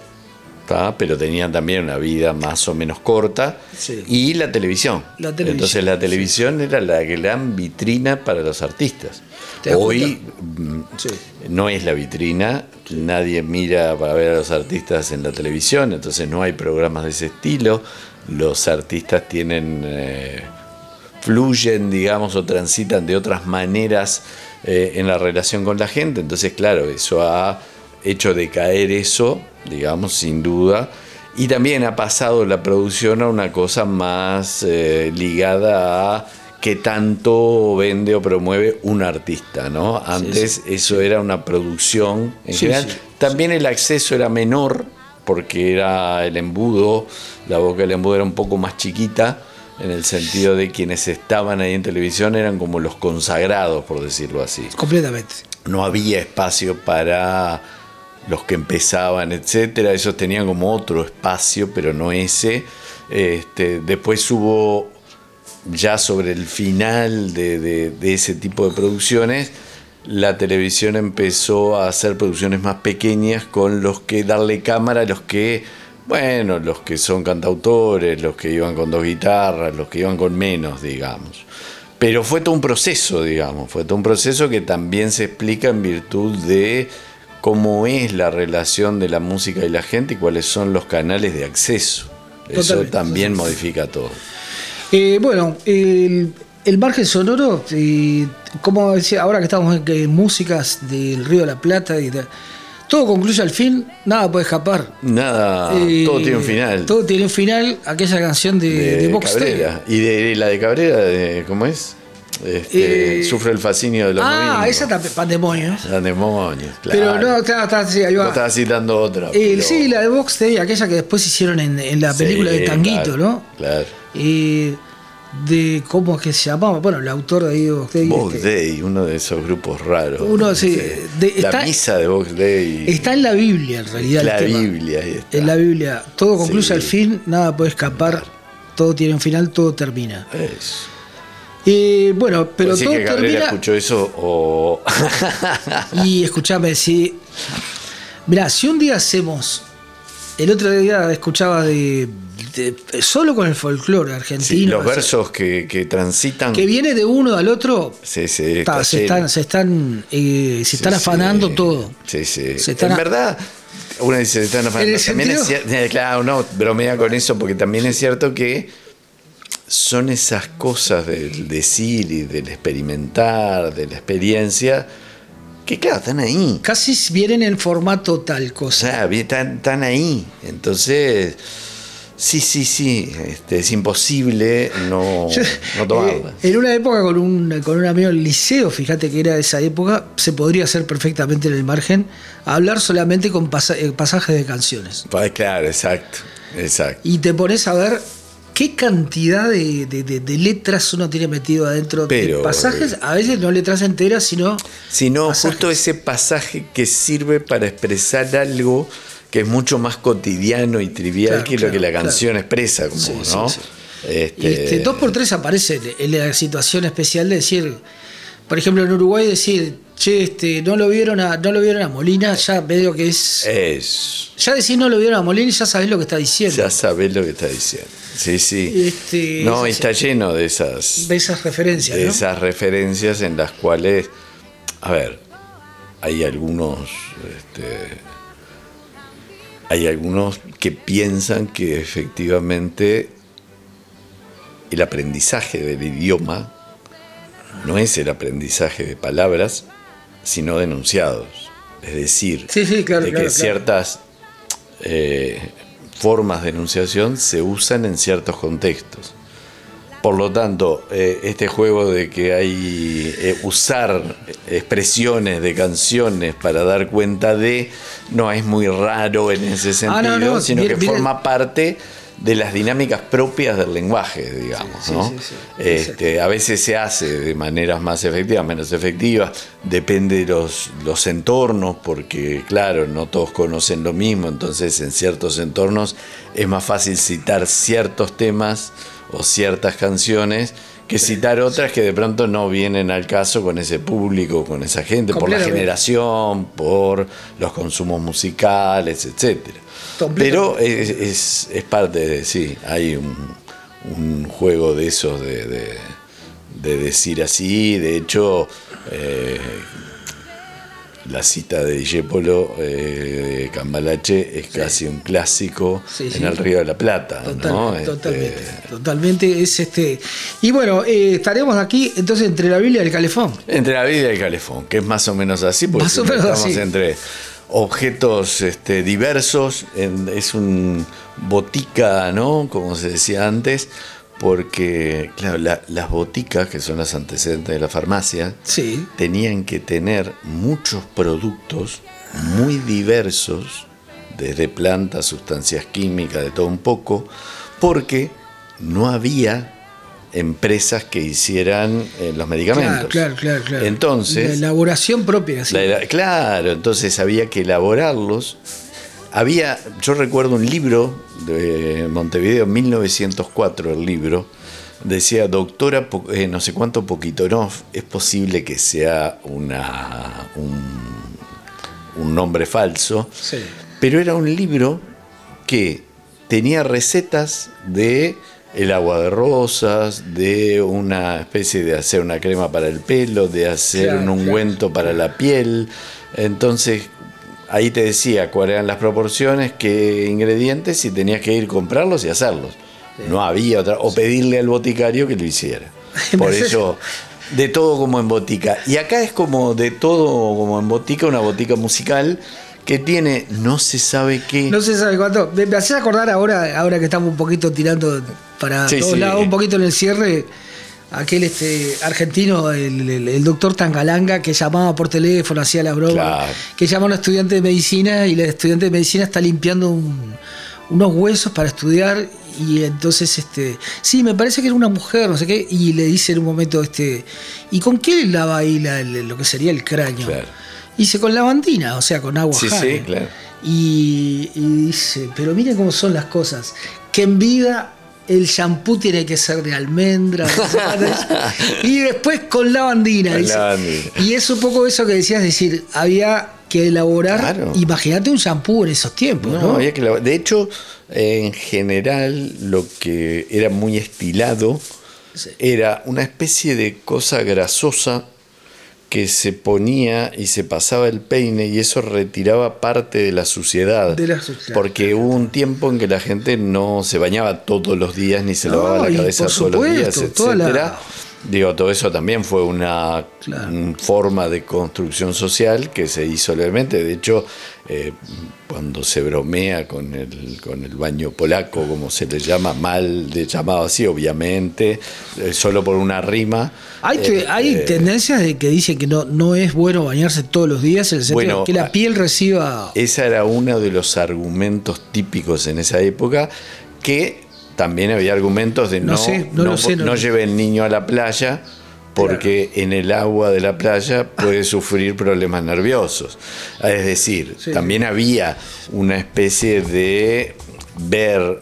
¿tá? Pero tenían también una vida más o menos corta. Sí. Y la televisión. La televisión, Entonces la televisión era la gran vitrina para los artistas. ¿Te das Hoy cuenta? mm, Sí. no es la vitrina, nadie mira para ver a los artistas en la televisión, entonces no hay programas de ese estilo, los artistas tienen, eh, fluyen, digamos, o transitan de otras maneras eh, en la relación con la gente, entonces claro, eso ha hecho decaer eso, digamos, sin duda, y también ha pasado la producción a una cosa más eh, ligada a qué tanto vende o promueve un artista, ¿no? Antes eso era una producción en Sí, general. sí. También el acceso era menor porque era el embudo, la boca del embudo era un poco más chiquita, en el sentido de quienes estaban ahí en televisión eran como los consagrados, por decirlo así. Completamente. No había espacio para los que empezaban, etcétera. Esos tenían como otro espacio, pero no ese. Este, después hubo, ya sobre el final de, de- de ese tipo de producciones, la televisión empezó a hacer producciones más pequeñas con los que darle cámara a los que, bueno, los que son cantautores, los que iban con dos guitarras, los que iban con menos, digamos. Pero fue todo un proceso, digamos, fue todo un proceso que también se explica en virtud de cómo es la relación de la música y la gente y cuáles son los canales de acceso. Eso Totalmente, también totalmente. modifica todo. Eh, bueno, el, el margen sonoro, eh, como decía, ahora que estamos en, en músicas del Río de la Plata, y de- todo concluye al fin, nada puede escapar. Nada, Eh, todo tiene un final. Todo tiene un final, aquella canción de, de, Box Cabrera. Y de, la de Cabrera, de- ¿cómo es? Este, Eh, Sufre el fascinio de los Ah, domingos. esa también, Pandemonium. Pandemonium, claro. Pero no, está, está, sí, ahí va. Vos estabas citando otra. Eh, pero- Sí, la de Box Day, aquella que después hicieron en, en la película Sí, de Tanguito, claro, ¿no? Claro. Eh, de cómo es que se llamaba, bueno, el autor de ahí de Box Day. Box este, Day, uno de esos grupos raros. Uno, sí, Este, de- la está- misa de Box Day. Está en la Biblia, en realidad. el La tema. Biblia, ahí está. En la Biblia. Todo concluye Sí. al fin, nada puede escapar, todo tiene un final, todo termina. Eso. Eh, bueno, pero Pues sí todo que Gabriela termina. escuchó eso o... Y escuchame, si. Mirá, si un día hacemos. El otro día escuchaba de. de- solo con el folclore argentino. Sí, los así, versos que, que transitan... que viene de uno al otro. Sí, sí, está, está se, lleno. están, se están, eh, se Sí, están sí. afanando todo. Sí, sí. Se están en a- verdad, uno dice, se están afanando. ¿En el También es sentido? cier- eh, claro, no, bromea con eso, porque también es cierto que son esas cosas del decir y del experimentar, de la experiencia, que claro, están ahí. Casi vienen en formato tal O cosa. sea, bien, están, están ahí. Entonces, sí, sí, sí, este, es imposible no, Yo, no tomarla. eh, en una época con un, con un amigo del liceo, fíjate que era de esa época, se podría hacer perfectamente en el margen, hablar solamente con pasa- eh, pasajes de canciones. Pues, claro, exacto, exacto. Y te pones a ver qué cantidad de, de- de- de letras uno tiene metido adentro Pero, de pasajes, a veces no letras enteras, sino Sino pasajes. justo ese pasaje que sirve para expresar algo que es mucho más cotidiano y trivial Claro, que claro, lo que la claro. canción expresa, como, Sí, sí, ¿no? sí. Este, Este, dos por tres aparece en la situación especial de decir, por ejemplo en Uruguay decir, che, este, no lo vieron a, no lo vieron a Molina, ya medio que es. Es, Ya decir no lo vieron a Molina y ya sabés lo que está diciendo. ya sabés lo que está diciendo. Sí, sí. Este, No, es está así. lleno de esas, De esas referencias, de ¿no? esas referencias en las cuales, a ver, hay algunos, este, hay algunos que piensan que efectivamente el aprendizaje del idioma no es el aprendizaje de palabras, sino de enunciados. Es decir, Sí, sí, claro, de claro, que claro. ciertas eh, formas de enunciación se usan en ciertos contextos. Por lo tanto, eh, este juego de que hay eh, usar expresiones de canciones para dar cuenta de, no es muy raro en ese sentido, Ah, no, no, sino viene- que viene- forma parte de las dinámicas propias del lenguaje, digamos. Sí, sí, ¿no? sí, sí. Este, a veces se hace de maneras más efectivas, menos efectivas, depende de los, los entornos, porque claro, no todos conocen lo mismo, entonces en ciertos entornos es más fácil citar ciertos temas o ciertas canciones que citar otras que de pronto no vienen al caso con ese público, con esa gente, por la Completamente. generación, por los consumos musicales, etcétera. Pero es, es, es parte de, sí, hay un, un juego de esos de, de, de decir así, de hecho, eh, la cita de Discépolo eh, de Cambalache es casi un clásico Sí, sí. en el Río de la Plata, Total- ¿no? Este, Totalmente, totalmente es este. Y bueno, eh, estaremos aquí entonces entre la Biblia y el calefón. Entre la vida y el calefón, que es más o menos así, porque Más o siempre menos estamos así. entre objetos este, diversos, en- es un botica, ¿no? Como se decía antes, porque, claro, la- las boticas, que son las antecedentes de la farmacia, Sí. tenían que tener muchos productos muy diversos, desde plantas, sustancias químicas, de todo un poco, porque no había empresas que hicieran eh, los medicamentos. Claro, claro, claro, claro. Entonces, La elaboración propia, sí. la era- claro, entonces había que elaborarlos. Había, yo recuerdo un libro de Montevideo, mil novecientos cuatro, el libro, decía, doctora, Po- eh, no sé cuánto Poquitonov, es posible que sea una, un, un nombre falso, Sí. pero era un libro que tenía recetas de el agua de rosas, de una especie de hacer una crema para el pelo, de hacer Claro, un ungüento para la piel. Entonces, ahí te decía cuáles eran las proporciones, qué ingredientes, y tenías que ir a comprarlos y hacerlos. No había otra, o pedirle al boticario que lo hiciera. Por eso, de todo como en botica. Y acá es como de todo como en botica, una botica musical que tiene no se sabe qué. No se sabe cuánto. Me, me haces acordar ahora, ahora que estamos un poquito tirando para Sí, todos sí. lados, un poquito en el cierre. aquel este argentino, el, el, el doctor Tangalanga, que llamaba por teléfono, hacía la broma, Claro. que llama a un estudiante de medicina y el estudiante de medicina está limpiando un- unos huesos para estudiar y entonces este sí, me parece que era una mujer, no sé qué, y le dice en un momento este ¿y con qué lava ahí la- el- lo que sería el cráneo? Claro. Y dice con lavandina, o sea, con agua Sí, Jane. sí, claro. Y, y dice, pero miren cómo son las cosas, que en vida el shampoo tiene que ser de almendra, y después con lavandina. Con dice. lavandina. Y es un poco eso que decías, es decir, había que elaborar, Claro. imagínate un shampoo en esos tiempos, ¿no? No, había que lavar. De hecho, en general, lo que era muy estilado Sí. era una especie de cosa grasosa que se ponía y se pasaba el peine y eso retiraba parte de la suciedad. De la suciedad, porque hubo un tiempo en que la gente no se bañaba todos los días ni se No, lavaba y la cabeza por todos los días, supuesto, toda la- etcétera. Digo, todo eso también fue una Claro. mm, forma de construcción social que se hizo levemente. De hecho, eh, cuando se bromea con el, con el baño polaco, como se le llama, mal de llamado así, obviamente, eh, solo por una rima. Hay, que, eh, hay eh, tendencias de que dicen que no, no es bueno bañarse todos los días, en el sentido Bueno, de que la piel reciba... Ese era uno de los argumentos típicos en esa época, que también había argumentos de No no, sé, no no, lo sé, no no lo- lleve el niño a la playa porque en el agua de la playa puede sufrir problemas nerviosos. Es decir, Sí. también había una especie de ver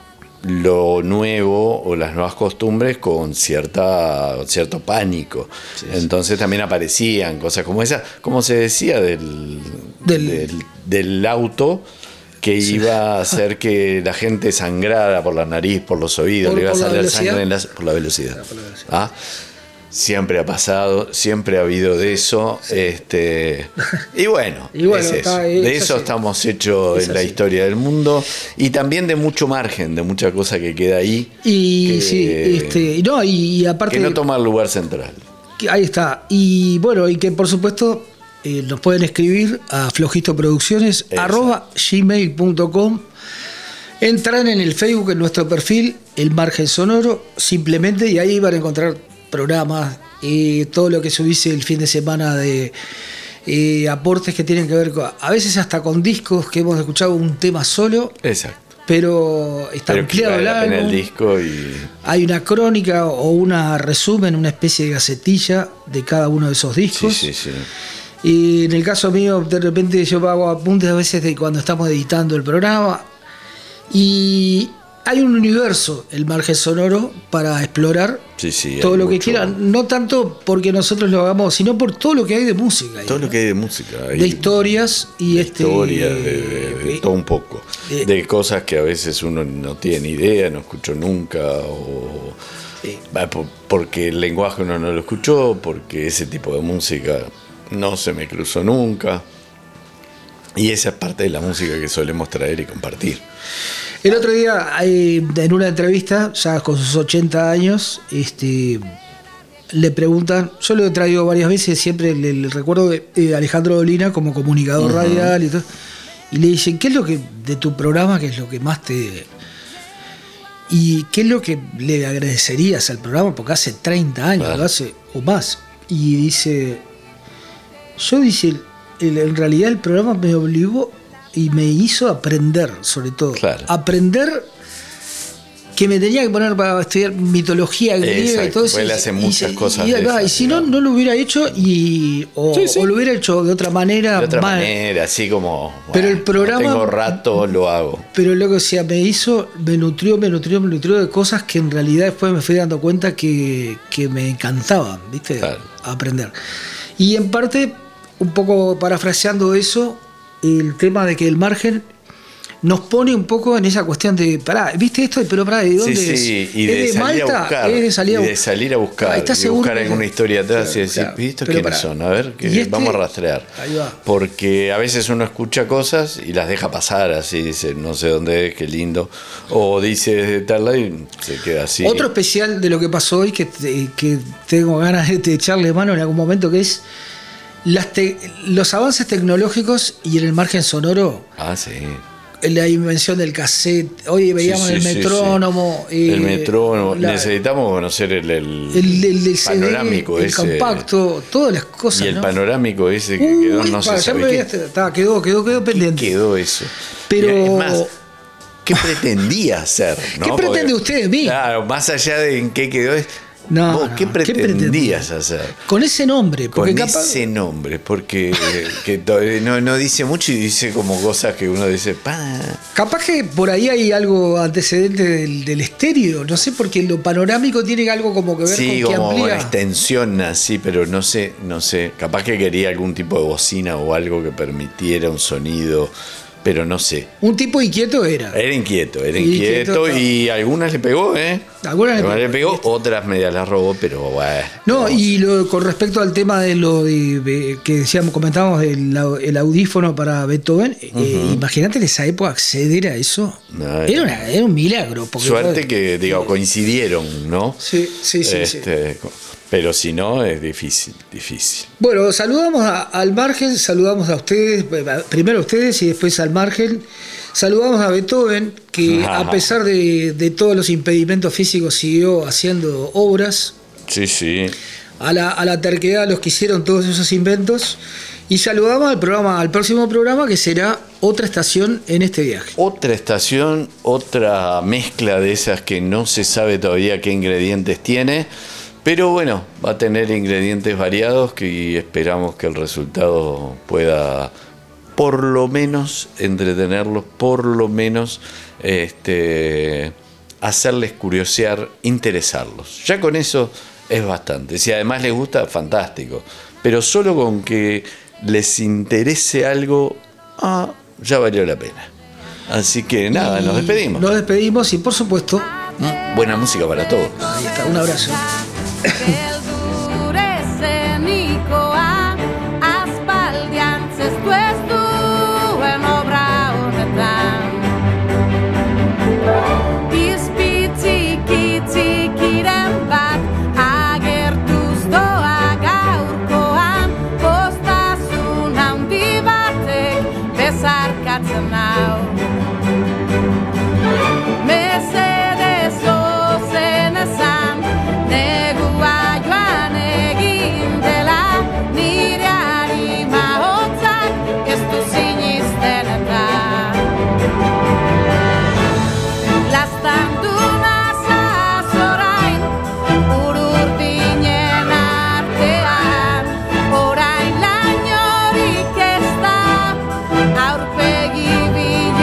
lo nuevo o las nuevas costumbres con cierta cierto pánico. Entonces también aparecían cosas como esa, como se decía del, Del- del, del auto que iba a hacer que la gente sangrara por la nariz, por los oídos, Por- le iba a por la salir velocidad. sangre en las- por la velocidad. ¿Ah? Siempre ha pasado, siempre ha habido de eso. Este, y bueno, Y bueno, es eso. está- es de eso así. estamos hechos Es en la así. historia del mundo y también de mucho margen, de mucha cosa que queda ahí. Y que, sí, este, y no, y, y aparte... que no toma el lugar central. que ahí está. Y bueno, y que por supuesto eh, nos pueden escribir a flojistoproducciones Exacto. arroba gmail punto com. Entran en el Facebook, en nuestro perfil, El Margen Sonoro, simplemente, y ahí van a encontrar programas, eh, todo lo que subís el fin de semana de eh, aportes que tienen que ver con, a veces hasta con discos que hemos escuchado un tema solo, Exacto. pero está Pero que ampliado vale el la pena el álbum. disco y Hay una crónica o una resumen, una especie de gacetilla de cada uno de esos sí, discos. sí, sí. Y en el caso mío, de repente yo hago apuntes a veces de cuando estamos editando el programa. Y hay un universo, el Margen Sonoro, para explorar Sí, sí, todo hay lo que mucho- quieran. No tanto porque nosotros lo hagamos, sino por todo lo que hay de música. ahí, Todo ¿no? lo que hay de música. hay De historias y de este. historia, de, de- de eh, todo un poco. eh, De cosas que a veces uno no tiene ni idea, no escuchó nunca, o va, por- porque el lenguaje uno no lo escuchó, porque ese tipo de música no se me cruzó nunca. Y esa es parte de la música que solemos traer y compartir. El otro día, eh, en una entrevista, ya con sus ochenta años, este, le preguntan, yo lo he traído varias veces, siempre le, le recuerdo de eh, Alejandro Dolina como comunicador radial y todo, y le dicen, ¿qué es lo que de tu programa, qué es lo que más te... y qué es lo que le agradecerías al programa? Porque hace treinta años, Claro. lo hace, o más. Y dice, yo dice, el- en realidad el programa me obligó y me hizo aprender, sobre todo. Claro. Aprender que me tenía que poner para estudiar mitología griega y Exacto, todo eso. porque él y- hace y muchas se- cosas Y, de acá, esas, y si no, digamos. no lo hubiera hecho y, o, Sí, sí. o lo hubiera hecho de otra manera. De otra mal. manera, así como. Pero el bueno, programa- Tengo rato, lo hago. Pero luego, o sea, me hizo, me nutrió, me nutrió, me nutrió de cosas que en realidad después me fui dando cuenta que, que me encantaban, ¿viste? Claro. Aprender. Y en parte, un poco parafraseando eso, el tema de que el margen nos pone un poco en esa cuestión de, pará, ¿viste esto? Pero pará, ¿de dónde Sí, es? sí, y ¿Es de, de salir Malta? a buscar. ¿Es de salir a, y de salir a buscar. Ah, ¿estás y seguro buscar que- alguna historia atrás Claro, y decir, claro. ¿y estos Pero quiénes pará. son? A ver, que Y este- vamos a rastrear. Ahí va. Porque a veces uno escucha cosas y las deja pasar así, dice, no sé dónde es, qué lindo. O dice de tal lado y se queda así. Otro especial de lo que pasó hoy que, te- que tengo ganas de echarle mano en algún momento, que es las te- los avances tecnológicos y en el margen sonoro. Ah, sí. la invención del cassette. Hoy veíamos Sí, sí, el sí, metrónomo. sí. eh, el metrónomo. la- Necesitamos conocer el, el, el, el, el C D, panorámico el ese. compacto, todas las cosas. Y el ¿no? panorámico ese que Uy, quedó, no para, se ya me sabe había- qué, está, quedó, quedó, quedó qué pendiente. quedó eso. Pero- Y es más, ¿qué pretendía hacer? ¿no? ¿Qué pretende Porque, usted de mí? Claro, más allá de en qué quedó, es, No, vos, no, ¿qué ¿qué pretendías pretendía? hacer? Con ese nombre, porque Con capaz. ese nombre, porque eh, que to- no, no dice mucho y dice como cosas que uno dice, pa. Capaz que por ahí hay algo antecedente del, del estéreo, no sé, porque lo panorámico tiene algo como que ver Sí, con que como una amplía. extensión así, pero no sé, no sé. Capaz que quería algún tipo de bocina o algo que permitiera un sonido, pero no sé. Un tipo inquieto era. Era inquieto, era Inquieto, inquieto, no. y algunas le pegó, ¿eh? Algunas le pegó. otras media las robó, pero bueno. No, vamos. y lo, con respecto al tema de lo de, de- que decíamos, comentábamos del au- el audífono para Beethoven, eh, imagínate en esa época acceder a eso. No, era, una- era un milagro. Porque, Suerte que, digo, coincidieron, ¿no? Sí, sí, sí, sí. Este, Pero si no, es difícil, difícil. Bueno, saludamos a- al margen, saludamos a ustedes, primero a ustedes y después al margen. Saludamos a Beethoven, que Ajá. a pesar de, de todos los impedimentos físicos siguió haciendo obras. Sí, sí. A la, a la terquedad de los que hicieron todos esos inventos. Y saludamos al programa, al próximo programa, que será otra estación en este viaje. Otra estación, otra mezcla de esas que no se sabe todavía qué ingredientes tiene, pero bueno, va a tener ingredientes variados que y esperamos que el resultado pueda por lo menos entretenerlos, por lo menos este, hacerles curiosear, interesarlos. Ya con eso es bastante. Si además les gusta, fantástico. Pero solo con que les interese algo, ah, ya valió la pena. Así que nada, nos despedimos. Nos despedimos y por supuesto, Buena música para todos. ahí está, un abrazo. Eldurezenikoa, aspaldian zestu ez duen obra horretan. Izpitziki txikiren bat agertuz doa gaurkoan, poztasun handi batek bezarkatzen nau. Mesedez ozen esan, negua joan egin dela, nire harima hotzak ez du sinisten eta. Lastandu nazaz orain, ururdinen artean, orain lainorik ez da, aurpegi bila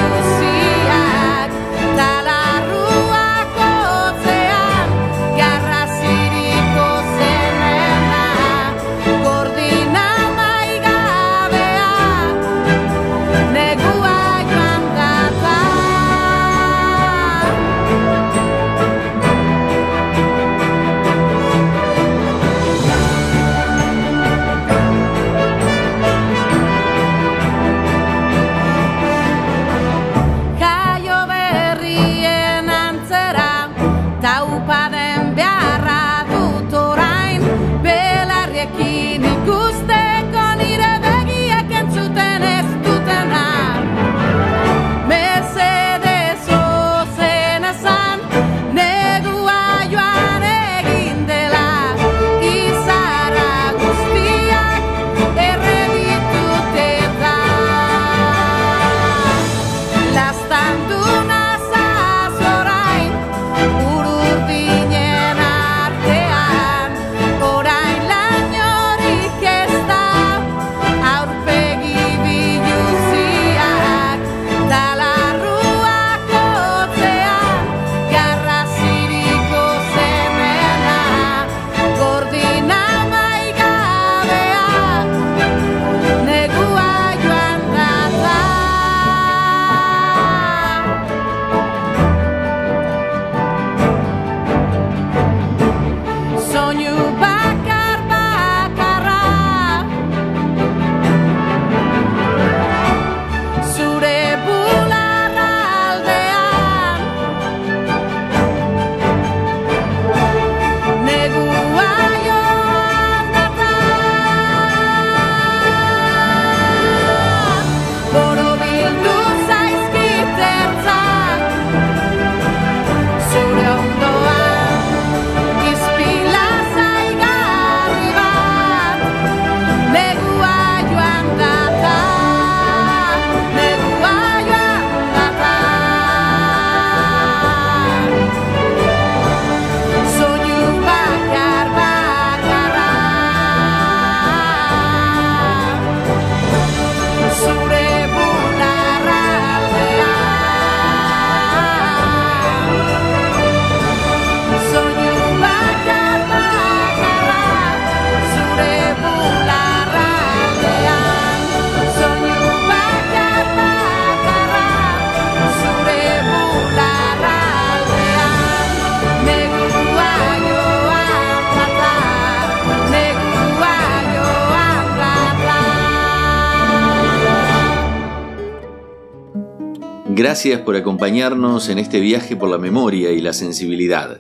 Gracias por acompañarnos en este viaje por la memoria y la sensibilidad.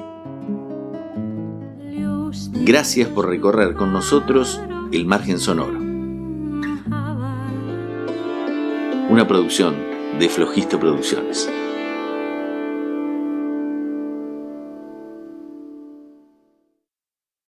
Gracias por recorrer con nosotros el margen sonoro. Una producción de Flojisto Producciones.